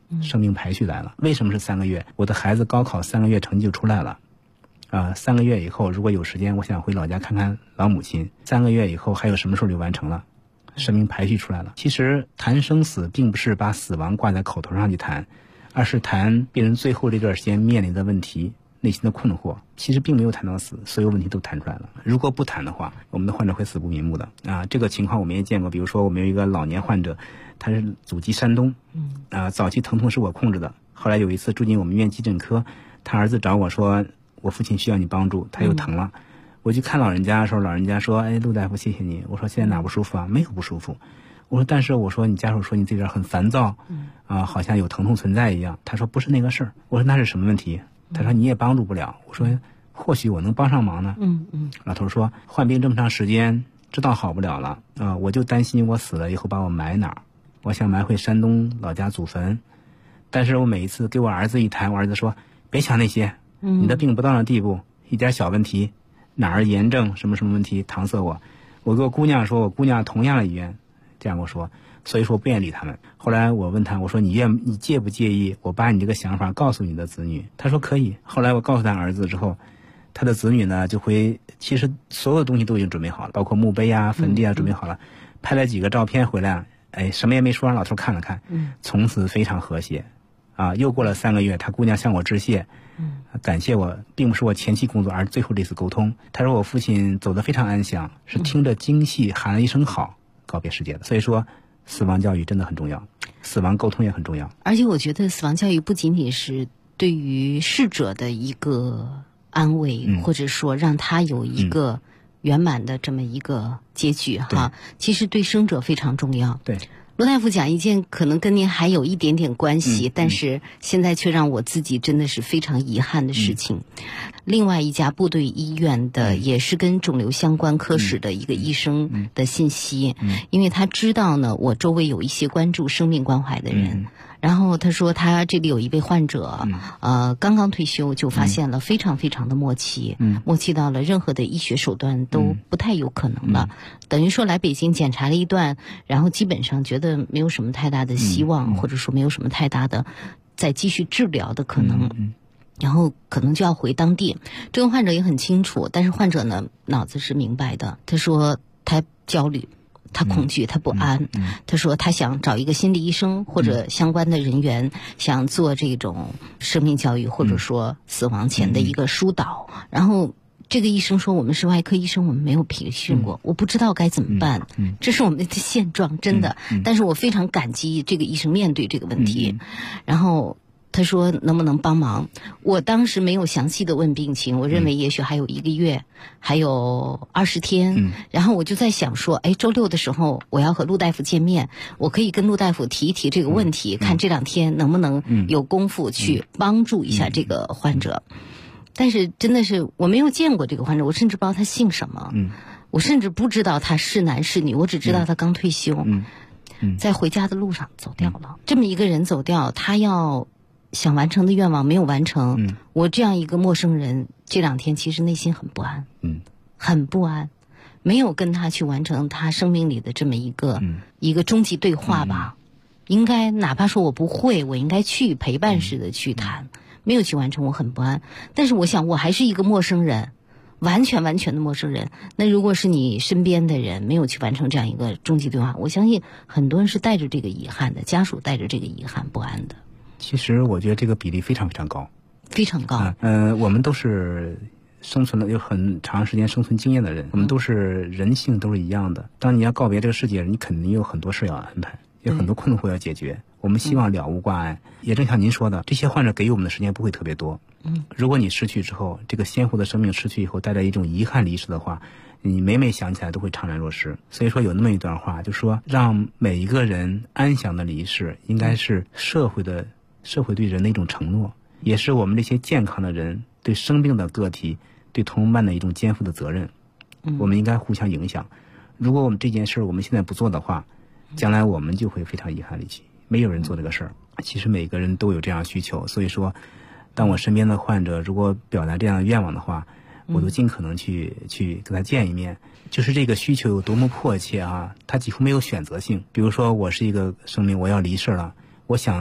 生命排序来了。为什么是3个月？我的孩子高考3个月成绩就出来了。3个月以后，如果有时间，我想回老家看看老母亲。3个月以后，还有什么时候就完成了？生命排序出来了。其实谈生死，并不是把死亡挂在口头上去谈，而是谈病人最后这段时间面临的问题、内心的困惑。其实并没有谈到死，所有问题都谈出来了。如果不谈的话，我们的患者会死不瞑目的。这个情况我们也见过。比如说，我们有一个老年患者，他是祖籍山东，早期疼痛是我控制的。后来有一次住进我们院急诊科，他儿子找我说，我父亲需要你帮助，他又疼了。我去看老人家的时候，老人家说，陆大夫谢谢你。我说现在哪不舒服啊？没有不舒服。我说但是我说你家属说你这边很烦躁，好像有疼痛存在一样。他说不是那个事儿。我说那是什么问题？他说你也帮助不了。我说或许我能帮上忙呢。老头说患病这么长时间，知道好不了了我就担心我死了以后把我埋哪儿。我想埋回山东老家祖坟，但是我每一次给我儿子一谈，我儿子说别想那些，你的病不到那地步，一点小问题，哪儿炎症什么什么问题搪塞我。我跟我姑娘说，我姑娘同样的医院这样跟我说，所以说我不愿意理他们。后来我问他，我说你介不介意我把你这个想法告诉你的子女？他说可以。后来我告诉他儿子之后，他的子女呢就会，其实所有的东西都已经准备好了，包括墓碑啊、坟地啊准备好了，拍了几个照片回来，什么也没说，让老头看了看，从此非常和谐。又过了3个月，他姑娘向我致谢，感谢我，并不是我前期工作，而是最后这次沟通。他说我父亲走得非常安详，是听着京戏喊了一声好告别世界的。所以说死亡教育真的很重要，死亡沟通也很重要。 而且我觉得死亡教育不仅仅是对于逝者的一个安慰，或者说让他有一个圆满的这么一个结局哈，其实对生者非常重要。 对。 罗大夫讲一件可能跟您还有一点点关系，但是现在却让我自己真的是非常遗憾的事情。另外一家部队医院的也是跟肿瘤相关科室的一个医生的信息，因为他知道呢我周围有一些关注生命关怀的人，然后他说他这里有一位患者刚刚退休就发现了非常非常的末期，末期到了任何的医学手段都不太有可能了，等于说来北京检查了一段，然后基本上觉得没有什么太大的希望，或者说没有什么太大的再继续治疗的可能，然后可能就要回当地。这个患者也很清楚，但是患者呢脑子是明白的，他说他焦虑，他恐惧，他不安，他说他想找一个心理医生或者相关的人员，想做这种生命教育或者说死亡前的一个疏导。然后这个医生说我们是外科医生，我们没有培训过，我不知道该怎么办，这是我们的现状，真的。但是我非常感激这个医生面对这个问题。然后他说能不能帮忙？我当时没有详细的问病情，我认为也许还有1个月，还有20天。然后我就在想说，周6的时候我要和陆大夫见面，我可以跟陆大夫提一提这个问题，看这2天能不能有功夫去帮助一下这个患者。但是真的是我没有见过这个患者，我甚至不知道他姓什么，我甚至不知道他是男是女，我只知道他刚退休，在回家的路上走掉了。这么一个人走掉，他要想完成的愿望没有完成，我这样一个陌生人这2天其实内心很不安，很不安，没有跟他去完成他生命里的这么一个终极对话吧。应该哪怕说我不会，我应该去陪伴式的去谈，没有去完成，我很不安。但是我想我还是一个陌生人，完全的陌生人。那如果是你身边的人没有去完成这样一个终极对话，我相信很多人是带着这个遗憾的，家属带着这个遗憾不安的。 其实我觉得这个比例非常非常高， 非常高。 我们都是生存了有很长时间生存经验的人，我们都是人性都是一样的。当你要告别这个世界，你肯定有很多事要安排，有很多困惑要解决。我们希望了无挂碍，也正像您说的，这些患者给予我们的时间不会特别多。如果你失去之后，这个鲜活的生命失去以后，带来一种遗憾离世的话，你每每想起来都会怅然若失。所以说有那么一段话，就说让每一个人安详的离世，应该是社会对人的一种承诺，也是我们这些健康的人对生病的个体对同伴的一种肩负的责任。我们应该互相影响。如果我们这件事我们现在不做的话，将来我们就会非常遗憾离去。没有人做这个事儿，其实每个人都有这样需求。所以说当我身边的患者如果表达这样的愿望的话，我都尽可能去跟他见一面。就是这个需求有多么迫切啊，他几乎没有选择性。比如说我是一个生命，我要离世了，我想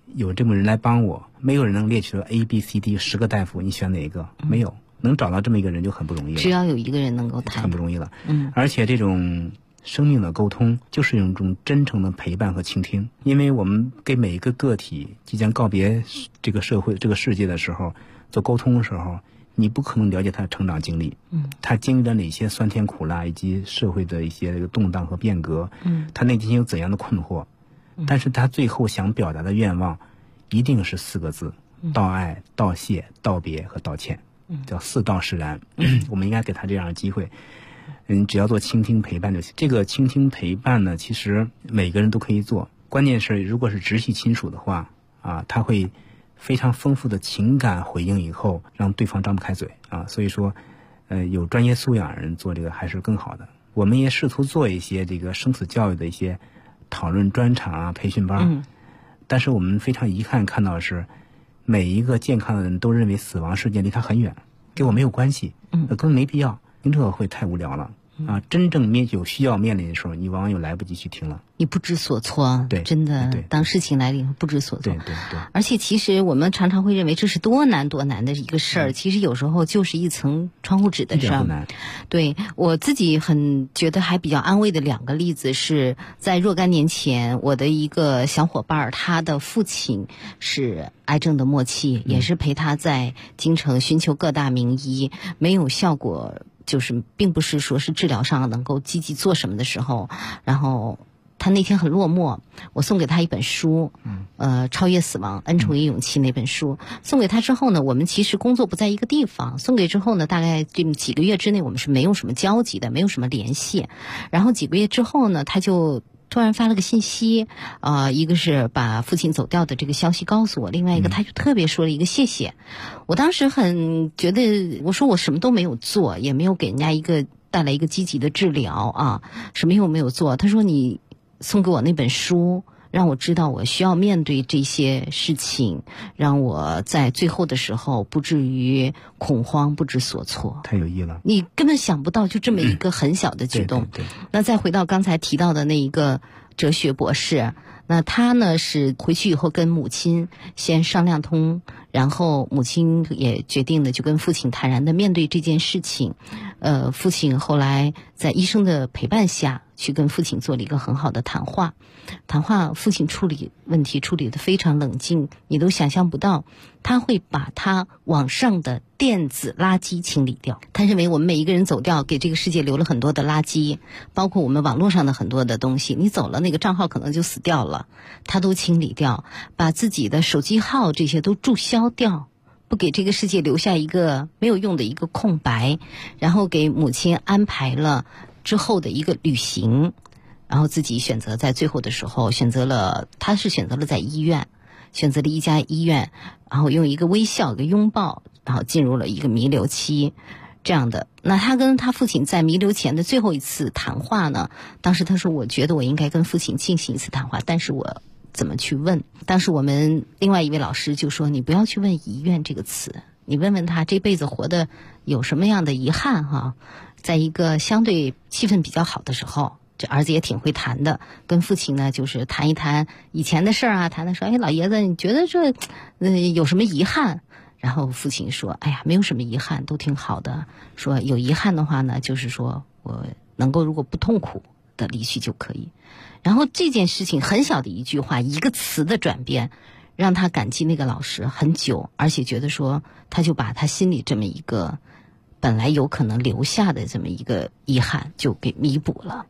有这么人来帮我，没有人能列举出 A、B、C、D 10个大夫，你选哪一个？没有，能找到这么一个人就很不容易了。 只要有一个人能够谈， 很不容易了。而且这种生命的沟通就是一种真诚的陪伴和倾听，因为我们给每一个个体即将告别这个社会、这个世界的时候，做沟通的时候，你不可能了解他的成长经历，他经历了哪些酸甜苦辣，以及社会的一些这个动荡和变革，他内心有怎样的困惑，但是他最后想表达的愿望，一定是4个字：道爱、道谢、道别和道歉，叫4道释然。我们应该给他这样的机会。只要做倾听陪伴就行。这个倾听陪伴呢，其实每个人都可以做。关键是，如果是直系亲属的话，他会非常丰富的情感回应以后，让对方张不开嘴啊。所以说，有专业素养的人做这个还是更好的。我们也试图做一些这个生死教育的一些讨论专场培训班，但是我们非常遗憾看到的是，每一个健康的人都认为死亡事件离他很远，跟我没有关系，根本没必要。听这个会太无聊了真正有需要面临的时候，你往往又来不及去听了， 你不知所措。 对， 真的，当事情来临不知所措。 对。 而且其实我们常常会认为这是多难的一个事儿，其实有时候就是一层窗户纸的事儿。对，我自己很觉得还比较安慰的2个例子是在若干年前，我的一个小伙伴，他的父亲是癌症的末期，也是陪他在京城寻求各大名医，没有效果。就是并不是说是治疗上能够积极做什么的时候，然后他那天很落寞，我送给他一本书，超越死亡，恩宠与勇气那本书送给他之后呢，我们其实工作不在一个地方，送给之后呢，大概这几个月之内我们是没有什么交集的，没有什么联系，然后几个月之后呢，他就突然发了个信息，一个是把父亲走掉的这个消息告诉我，另外一个他就特别说了一个谢谢。我当时很觉得，我说我什么都没有做，也没有给人家带来一个积极的治疗什么也没有做。他说你送给我那本书，让我知道我需要面对这些事情，让我在最后的时候不至于恐慌不知所措。 太有意了， 你根本想不到就这么一个很小的举动。 对。 那再回到刚才提到的那一个哲学博士，那他呢是回去以后跟母亲先商量通，然后母亲也决定的就跟父亲坦然的面对这件事情。父亲后来在医生的陪伴下去跟父亲做了一个很好的谈话，父亲处理问题处理得非常冷静，你都想象不到，他会把他网上的电子垃圾清理掉。他认为我们每一个人走掉，给这个世界留了很多的垃圾，包括我们网络上的很多的东西，你走了那个账号可能就死掉了，他都清理掉，把自己的手机号这些都注销掉，不给这个世界留下一个没有用的一个空白，然后给母亲安排了之后的一个旅行，然后自己选择在最后的时候他是选择了在医院，选择了一家医院，然后用一个微笑一个拥抱，然后进入了一个弥留期这样的。那他跟他父亲在弥留前的最后一次谈话呢，当时他说我觉得我应该跟父亲进行一次谈话，但是我怎么去问？当时我们另外一位老师就说，你不要去问遗愿这个词，你问问他这辈子活得有什么样的遗憾在一个相对气氛比较好的时候，这儿子也挺会谈的，跟父亲呢就是谈一谈以前的事儿谈的说，老爷子你觉得这有什么遗憾？然后父亲说，哎呀没有什么遗憾，都挺好的，说有遗憾的话呢，就是说我能够如果不痛苦的离去就可以。然后这件事情很小的一句话，一个词的转变，让他感激那个老师很久，而且觉得说他就把他心里这么一个本来有可能留下的这么一个遗憾就给弥补了。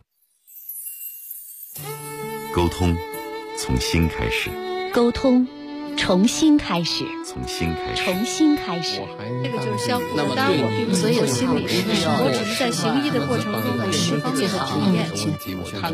沟通从心开始， 沟通重新开始， 从心开始， 重新开始。 这个就是相互的，当然我并不是有心理师，我只是在行医的过程中的十方面的体验。他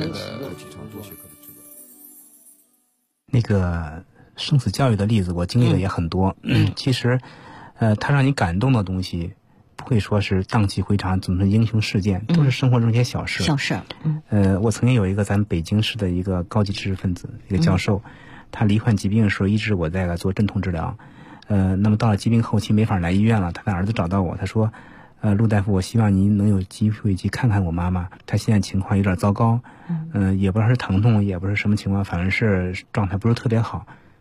那个生死教育的例子，我经历的也很多。其实，他让你感动的东西，不会说是荡气回肠，怎么是英雄事件，都是生活中一些小事。 小事。 我曾经有一个咱们北京市的一个高级知识分子，一个教授，他罹患疾病的时候，一直我在做镇痛治疗。那么到了疾病后期没法来医院了，他的儿子找到我，他说，陆大夫，我希望您能有机会去看看我妈妈，她现在情况有点糟糕，也不知道是疼痛，也不是什么情况，反正是状态不是特别好，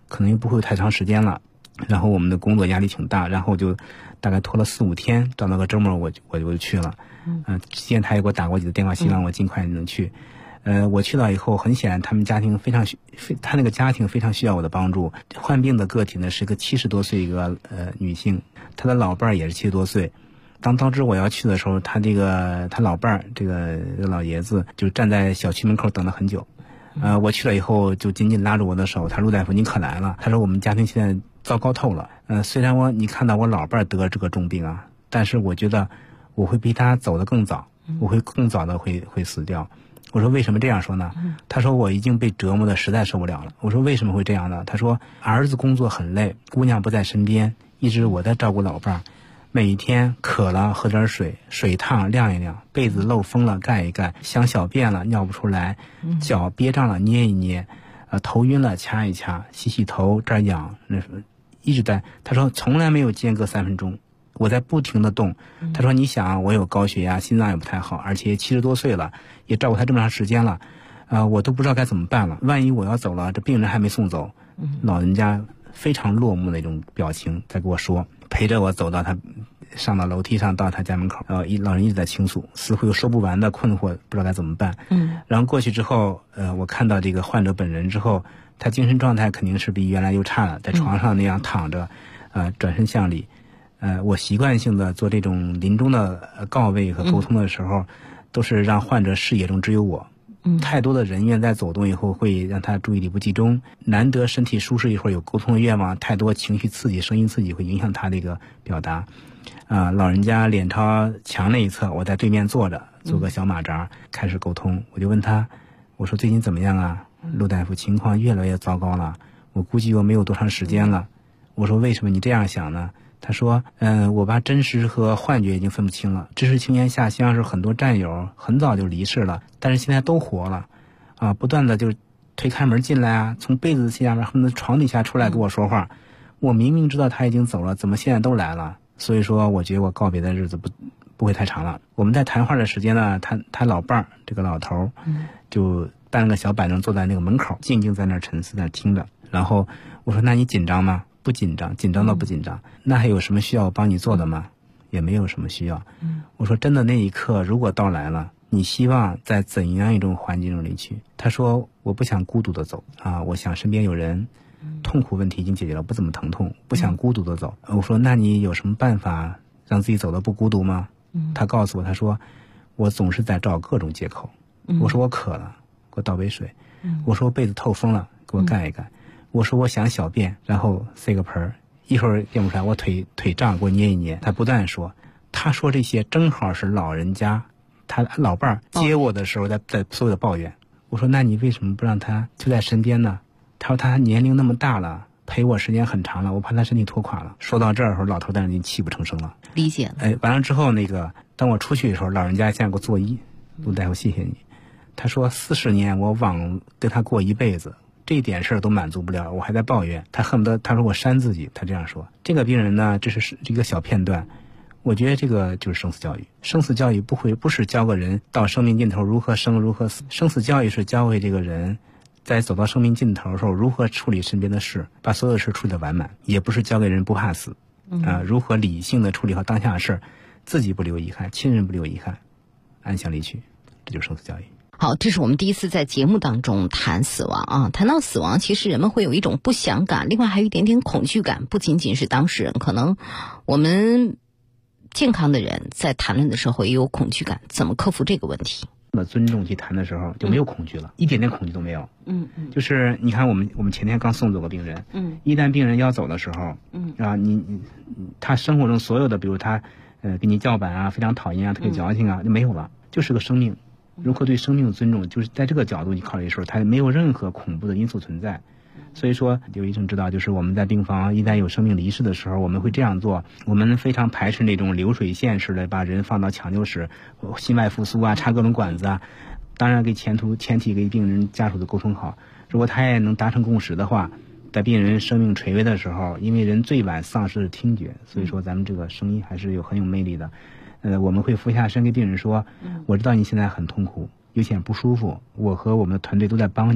可能又不会太长时间了。然后我们的工作压力挺大，然后就大概拖了4、5天，找到个周末我就去了。之前他也给我打过几次电话，希望我尽快能去。我去了以后，很显然他们家庭他那个家庭非常需要我的帮助。患病的个体呢是个70多岁一个女性，她的老伴儿也是70多岁。当知我要去的时候，他老伴儿这个老爷子就站在小区门口等了很久。我去了以后就紧紧拉住我的手，他说陆大夫您可来了。他说我们家庭现在糟糕透了。虽然你看到我老伴儿得这个重病啊，但是我觉得我会比他走得更早，我会更早的会死掉。我说为什么这样说呢？他说我已经被折磨的实在受不了了。我说为什么会这样呢？他说儿子工作很累，姑娘不在身边，一直我在照顾老伴儿。每一天渴了喝点水，水烫晾一晾，被子漏风了盖一盖，想小便了尿不出来，脚憋胀了捏一捏，头晕了掐一掐，洗头这儿痒，一直在。他说从来没有间隔3分钟，我在不停的动。他说你想我有高血压，心脏也不太好，而且70多岁了，也照顾他这么长时间了，我都不知道该怎么办了。万一我要走了，这病人还没送走。老人家非常落寞的一种表情在跟我说，陪着我走到他上到楼梯上到他家门口，老人一直在倾诉，似乎有说不完的困惑，不知道该怎么办。然后过去之后，我看到这个患者本人之后，他精神状态肯定是比原来又差了，在床上那样躺着，转身向里。我习惯性的做这种临终的告慰和沟通的时候，都是让患者视野中只有我。太多的人员在走动以后会让他注意力不集中，难得身体舒适一会儿有沟通的愿望，太多情绪刺激声音刺激会影响他这个表达。老人家脸朝墙那一侧，我在对面坐着，做个小马扎开始沟通。我就问他，我说最近怎么样啊？陆大夫，情况越来越糟糕了，我估计我没有多长时间了。我说为什么你这样想呢？他说我把真实和幻觉已经分不清了。知识青年下乡是很多战友很早就离世了，但是现在都活了不断的就推开门进来啊，从被子下面从床底下出来跟我说话。我明明知道他已经走了，怎么现在都来了？所以说我觉得我告别的日子不会太长了。我们在谈话的时间呢，他老伴儿这个老头就搬了个小板凳坐在那个门口，静静在那儿沉思，在那听着。然后我说那你紧张吗？不紧张，紧张到不紧张。那还有什么需要我帮你做的吗？也没有什么需要。我说真的那一刻如果到来了，你希望在怎样一种环境中离去？他说我不想孤独的走我想身边有人，痛苦问题已经解决了，不怎么疼痛，不想孤独的走。我说那你有什么办法让自己走得不孤独吗？他告诉我，他说我总是在找各种借口。我说我渴了，给我倒杯水。我说被子透风了，给我盖一盖。我说我想小便，然后塞个盆儿，一会儿便不出来，我腿胀，给我捏一捏。他不断说，他说这些正好是老人家他老伴儿接我的时候在所有的抱怨。我说那你为什么不让他就在身边呢？他说他年龄那么大了，陪我时间很长了，我怕他身体拖垮了。说到这儿的时候，老头当然已经泣不成声了。 理解了。 完了之后当我出去的时候，老人家现在给我作揖，陆大夫谢谢你。他说40年我枉跟他过一辈子，这一点事儿都满足不了，我还在抱怨。他恨不得他说我删自己，他这样说。这个病人呢，这是一个小片段。我觉得这个就是生死教育。生死教育不是教个人到生命尽头如何生如何死，生死教育是教会这个人在走到生命尽头的时候如何处理身边的事，把所有的事处理得完满。也不是教给人不怕死如何理性的处理好当下的事，自己不留遗憾，亲人不留遗憾，安详离去，这就是生死教育。 好，这是我们第一次在节目当中谈死亡谈到死亡，其实人们会有一种不祥感，另外还有一点点恐惧感。不仅仅是当事人，可能我们健康的人在谈论的时候也有恐惧感，怎么克服这个问题？ 尊重去谈的时候就没有恐惧了，一点点恐惧都没有。就是你看我们前天刚送走个病人，一旦病人要走的时候，他生活中所有的，比如他给你叫板非常讨厌特别矫情就没有了，就是个生命。如何对生命的尊重，就是在这个角度你考虑的时候，它没有任何恐怖的因素存在。所以说刘医生知道，就是我们在病房一旦有生命离世的时候，我们会这样做。我们非常排斥那种流水线式的把人放到抢救室心外复苏插各种管子当然给前提给病人家属的沟通好。如果他也能达成共识的话，在病人生命垂危的时候，因为人最晚丧失的听觉，所以说咱们这个声音还是很有魅力的。我们会俯下身跟病人说，我知道你现在很痛苦，有点不舒服，我和我们的团队都在帮你，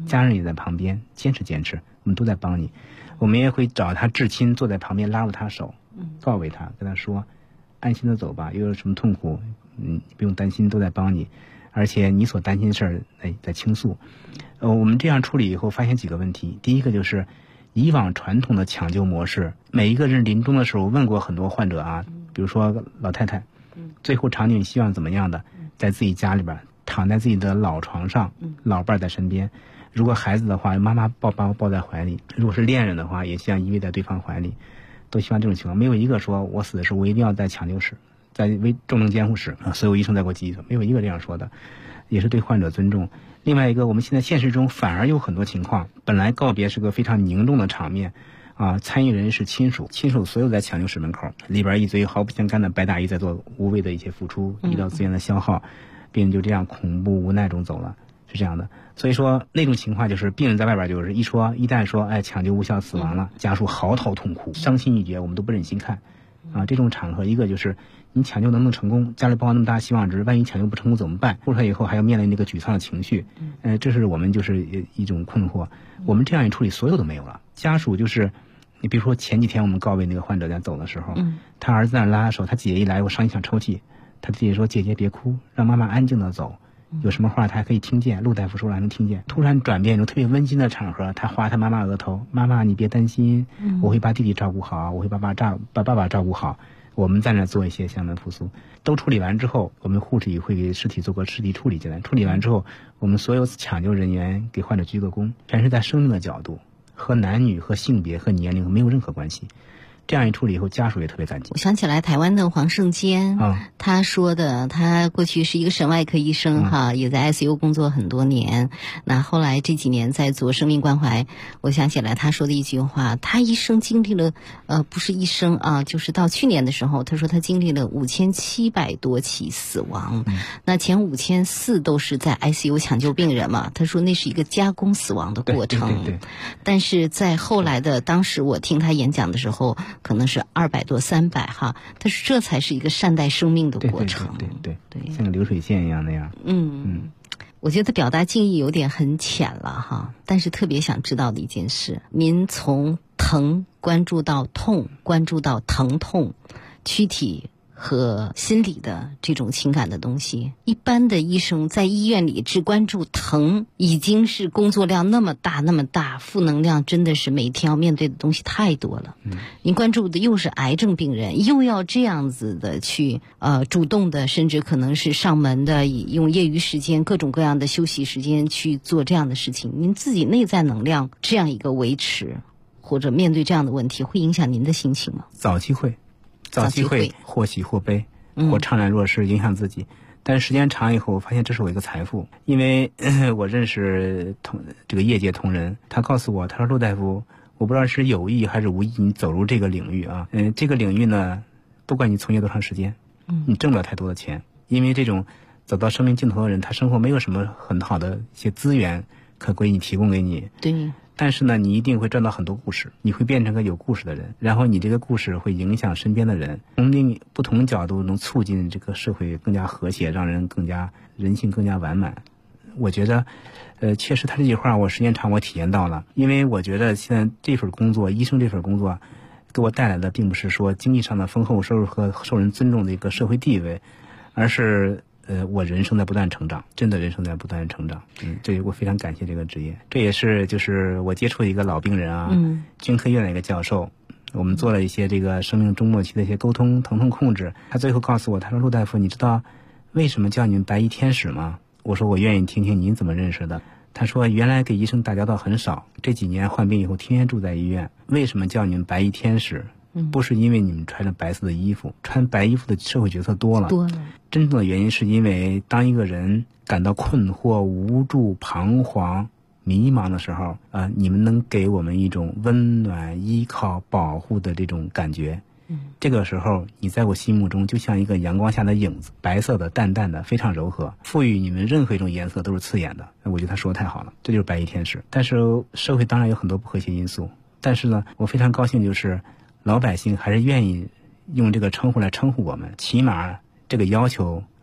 家人也在旁边，坚持，我们都在帮你。我们也会找他至亲坐在旁边，拉着他手，告慰他，跟他说，安心的走吧，又有什么痛苦，不用担心，都在帮你。而且你所担心的事儿，在倾诉。我们这样处理以后，发现几个问题。第一个就是以往传统的抢救模式，每一个人临终的时候问过很多患者啊，比如说老太太，最后场景希望怎么样的，在自己家里边躺在自己的老床上，老伴在身边。如果孩子的话，妈妈把我抱在怀里；如果是恋人的话，也希望依偎在对方怀里，都希望这种情况。没有一个说我死的时候我一定要在抢救室，在重症监护室，所有医生在给我急诊，没有一个这样说的，也是对患者尊重。另外一个，我们现在现实中反而有很多情况，本来告别是个非常凝重的场面，参与人是亲属所有在抢救室门口，里边一堆毫不相干的白大衣在做无谓的一些付出，医疗资源的消耗，病人就这样恐怖无奈中走了，是这样的。所以说那种情况就是病人在外边就是一旦说抢救无效死亡了，家属嚎啕痛哭，伤心欲绝，我们都不忍心看。这种场合，一个就是你抢救能不能成功，家里抱那么大希望值，万一抢救不成功怎么办？出来以后还要面临那个沮丧的情绪，这是我们就是一种困惑。我们这样一处理，所有都没有了。家属就是你比如说前几天我们告慰那个患者在走的时候，他儿子在那拉手，他姐姐一来我上一想抽泣，他姐姐说姐姐别哭，让妈妈安静的走，有什么话他还可以听见，陆大夫说了还能听见。突然转变一种特别温馨的场合，他划他妈妈额头，妈妈你别担心，我会把弟弟照顾好，我会把爸爸照顾好。我们在那做一些相关复苏，都处理完之后，我们护士也会给尸体做个尸体处理阶段。处理完之后，我们所有抢救人员给患者鞠个躬，全是在生命的角度，和男女和性别和年龄没有任何关系。这样一处理以后，家属也特别感激。 我想起来台湾的黄胜坚，他说的，他过去是一个神外科医生也在 ICU 工作很多年。那后来这几年在做生命关怀，我想起来他说的一句话，他一生经历了不是一生就是到去年的时候，他说他经历了5700多起死亡，那前5400都是在 ICU 抢救病人嘛。他说那是一个加工死亡的过程。对。但是在后来的当时我听他演讲的时候，可能是200多300但是这才是一个善待生命的过程。对， 像个流水线一样那样。 我觉得表达敬意有点很浅了但是特别想知道的一件事，您从疼关注到痛，关注到疼痛，躯体和心理的这种情感的东西，一般的医生在医院里只关注疼，已经是工作量那么大，负能量真的是每天要面对的东西太多了。您关注的又是癌症病人，又要这样子的去主动的，甚至可能是上门的，用业余时间各种各样的休息时间去做这样的事情，您自己内在能量这样一个维持，或者面对这样的问题，会影响您的心情吗？ 早期会或喜或悲，或怅然若失，影响自己。但是时间长以后，我发现这是我一个财富，因为我认识这个业界同仁，他告诉我，他说陆大夫，我不知道是有意还是无意，你走入这个领域这个领域呢，不管你从业多长时间，你挣不了太多的钱，因为这种走到生命尽头的人，他生活没有什么很好的一些资源可归你提供给你。 对。 但是呢，你一定会赚到很多故事，你会变成个有故事的人，然后你这个故事会影响身边的人，从不同角度能促进这个社会更加和谐，让人人性更加完满。我觉得确实他这句话我时间长我体验到了，因为我觉得现在这份工作，医生这份工作给我带来的并不是说经济上的丰厚收入和受人尊重的一个社会地位，而是我人生在不断成长，真的人生在不断成长。这我非常感谢这个职业。这也是就是我接触一个老病人军科院的一个教授，我们做了一些这个生命中末期的一些沟通疼痛控制。他最后告诉我，他说陆大夫，你知道为什么叫你们白衣天使吗？我说我愿意听听您怎么认识的。他说原来给医生打交道很少，这几年患病以后天天住在医院。为什么叫你们白衣天使？不是因为你们穿着白色的衣服，穿白衣服的社会角色多了。真正的原因是因为当一个人感到困惑、无助、彷徨、迷茫的时候你们能给我们一种温暖、依靠、保护的这种感觉。这个时候你在我心目中就像一个阳光下的影子，白色的、淡淡的，非常柔和，赋予你们任何一种颜色都是刺眼的。我觉得他说的太好了，这就是白衣天使。但是社会当然有很多不和谐因素，但是呢，我非常高兴就是老百姓还是愿意用这个称呼来称呼我们，起码这个要求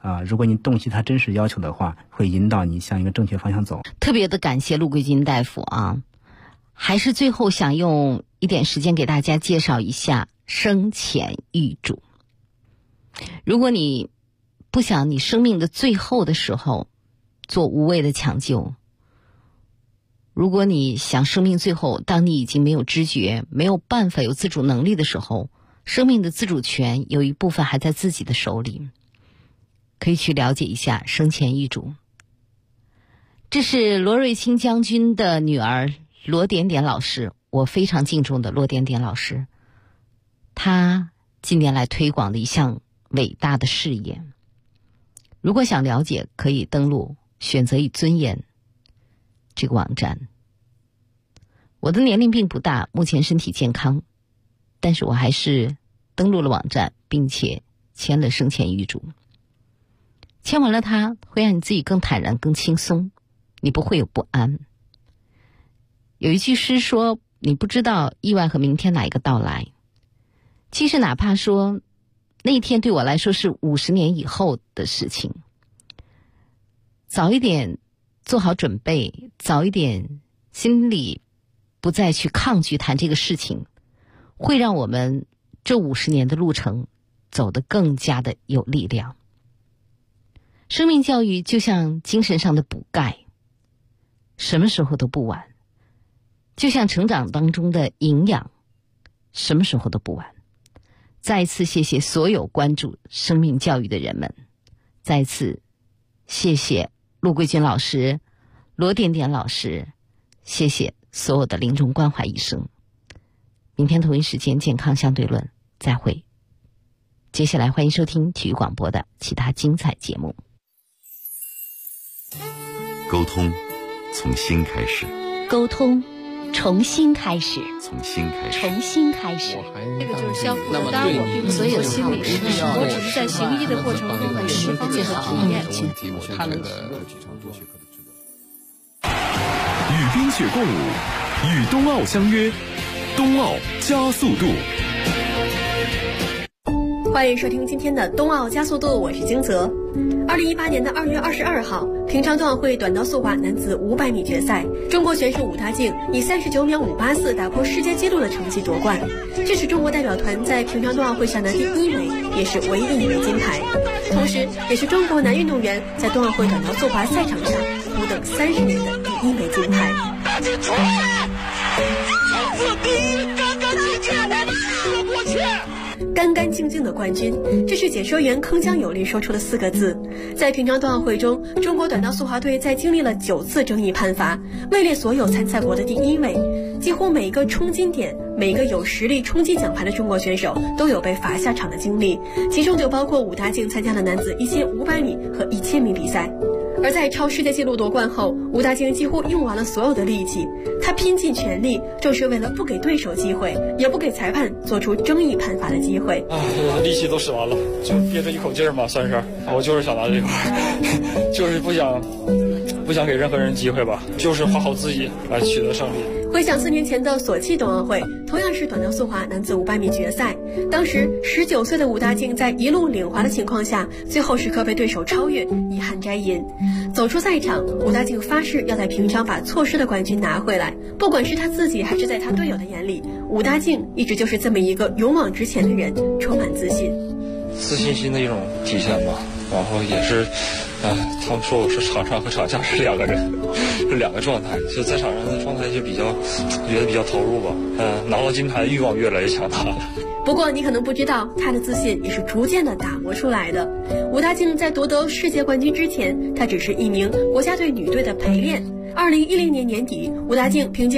如果你洞悉他真实要求的话，会引导你向一个正确方向走。 特别的感谢陆桂金大夫啊！还是最后想用一点时间给大家介绍一下生前预嘱。如果你不想你生命的最后的时候做无谓的抢救，如果你想生命最后，当你已经没有知觉、没有办法有自主能力的时候，生命的自主权有一部分还在自己的手里，可以去了解一下生前预嘱。这是罗瑞卿将军的女儿罗点点老师，我非常敬重的罗点点老师，她近年来推广的一项伟大的事业。如果想了解，可以登录选择与尊严这个网站。我的年龄并不大，目前身体健康，但是我还是登录了网站，并且签了生前预嘱。签完了它，会让你自己更坦然、更轻松，你不会有不安。有一句诗说，你不知道意外和明天哪一个到来。其实哪怕说那一天对我来说是50年以后的事情，早一点做好准备，早一点心里不再去抗拒谈这个事情，会让我们这50年的路程走得更加的有力量。生命教育就像精神上的补钙，什么时候都不晚，就像成长当中的营养，什么时候都不晚。再一次谢谢所有关注生命教育的人们，再一次谢谢陆桂君老师、罗点点老师，谢谢所有的临终关怀医生。明天同一时间健康相对论再会。接下来欢迎收听体育广播的其他精彩节目。 沟通从心开始， 沟通重新开始， 从心开始， 重新开始。 这个就是相互的，当然我并不所有心理师，我只是在行医的过程中的释放的体验。 他能与冰雪共舞，与冬奥相约，冬奥加速度。 欢迎收听今天的冬奥加速度，我是金泽。2018年的2月22号，平昌冬奥会短道速滑男子500米决赛，中国选手武大靖以39秒584打破世界纪录的成绩夺冠，这是中国代表团在平昌冬奥会上的第1枚，也是唯一1枚金牌，同时也是中国男运动员在冬奥会短道速滑赛场上苦等30年的第1枚金牌。大靖出来，从此第一，干干净净，我们死过去。干干净净的冠军，这是解说员铿锵有力说出的4个字。在平昌冬奥会中，中国短道速滑队在经历了9次争议判罚，位列所有参赛国的第1位。几乎每一个冲金点，每一个有实力冲击奖牌的中国选手都有被罚下场的经历，其中就包括武大靖参加了男子1500米和1000米比赛。而在超世界纪录夺冠后，武大靖几乎用完了所有的力气，他拼尽全力，就是为了不给对手机会，也不给裁判做出争议判罚的机会。 力气都使完了，就憋着一口劲儿嘛，算是。我就是想拿这块，就是不想给任何人机会吧，就是花好自己来取得胜利。 回想4年前的索契冬奥会，同样是短道速滑男子500米决赛，当时19岁的武大靖在一路领滑的情况下，最后时刻被对手超越，遗憾摘银。走出赛场，武大靖发誓要在平昌把错失的冠军拿回来，不管是他自己还是在他队友的眼里，武大靖一直就是这么一个勇往直前的人，充满自信。 自信心的一种体现吧，然后也是他们说我是场上和场下是2个人，是2个状态，就在场上的状态就觉得比较投入吧，拿到金牌的欲望越来越强大了。 不过你可能不知道，他的自信也是逐渐的打磨出来的。武大靖在夺得世界冠军之前，他只是一名国家队女队的陪练。2010年年底，武大靖凭借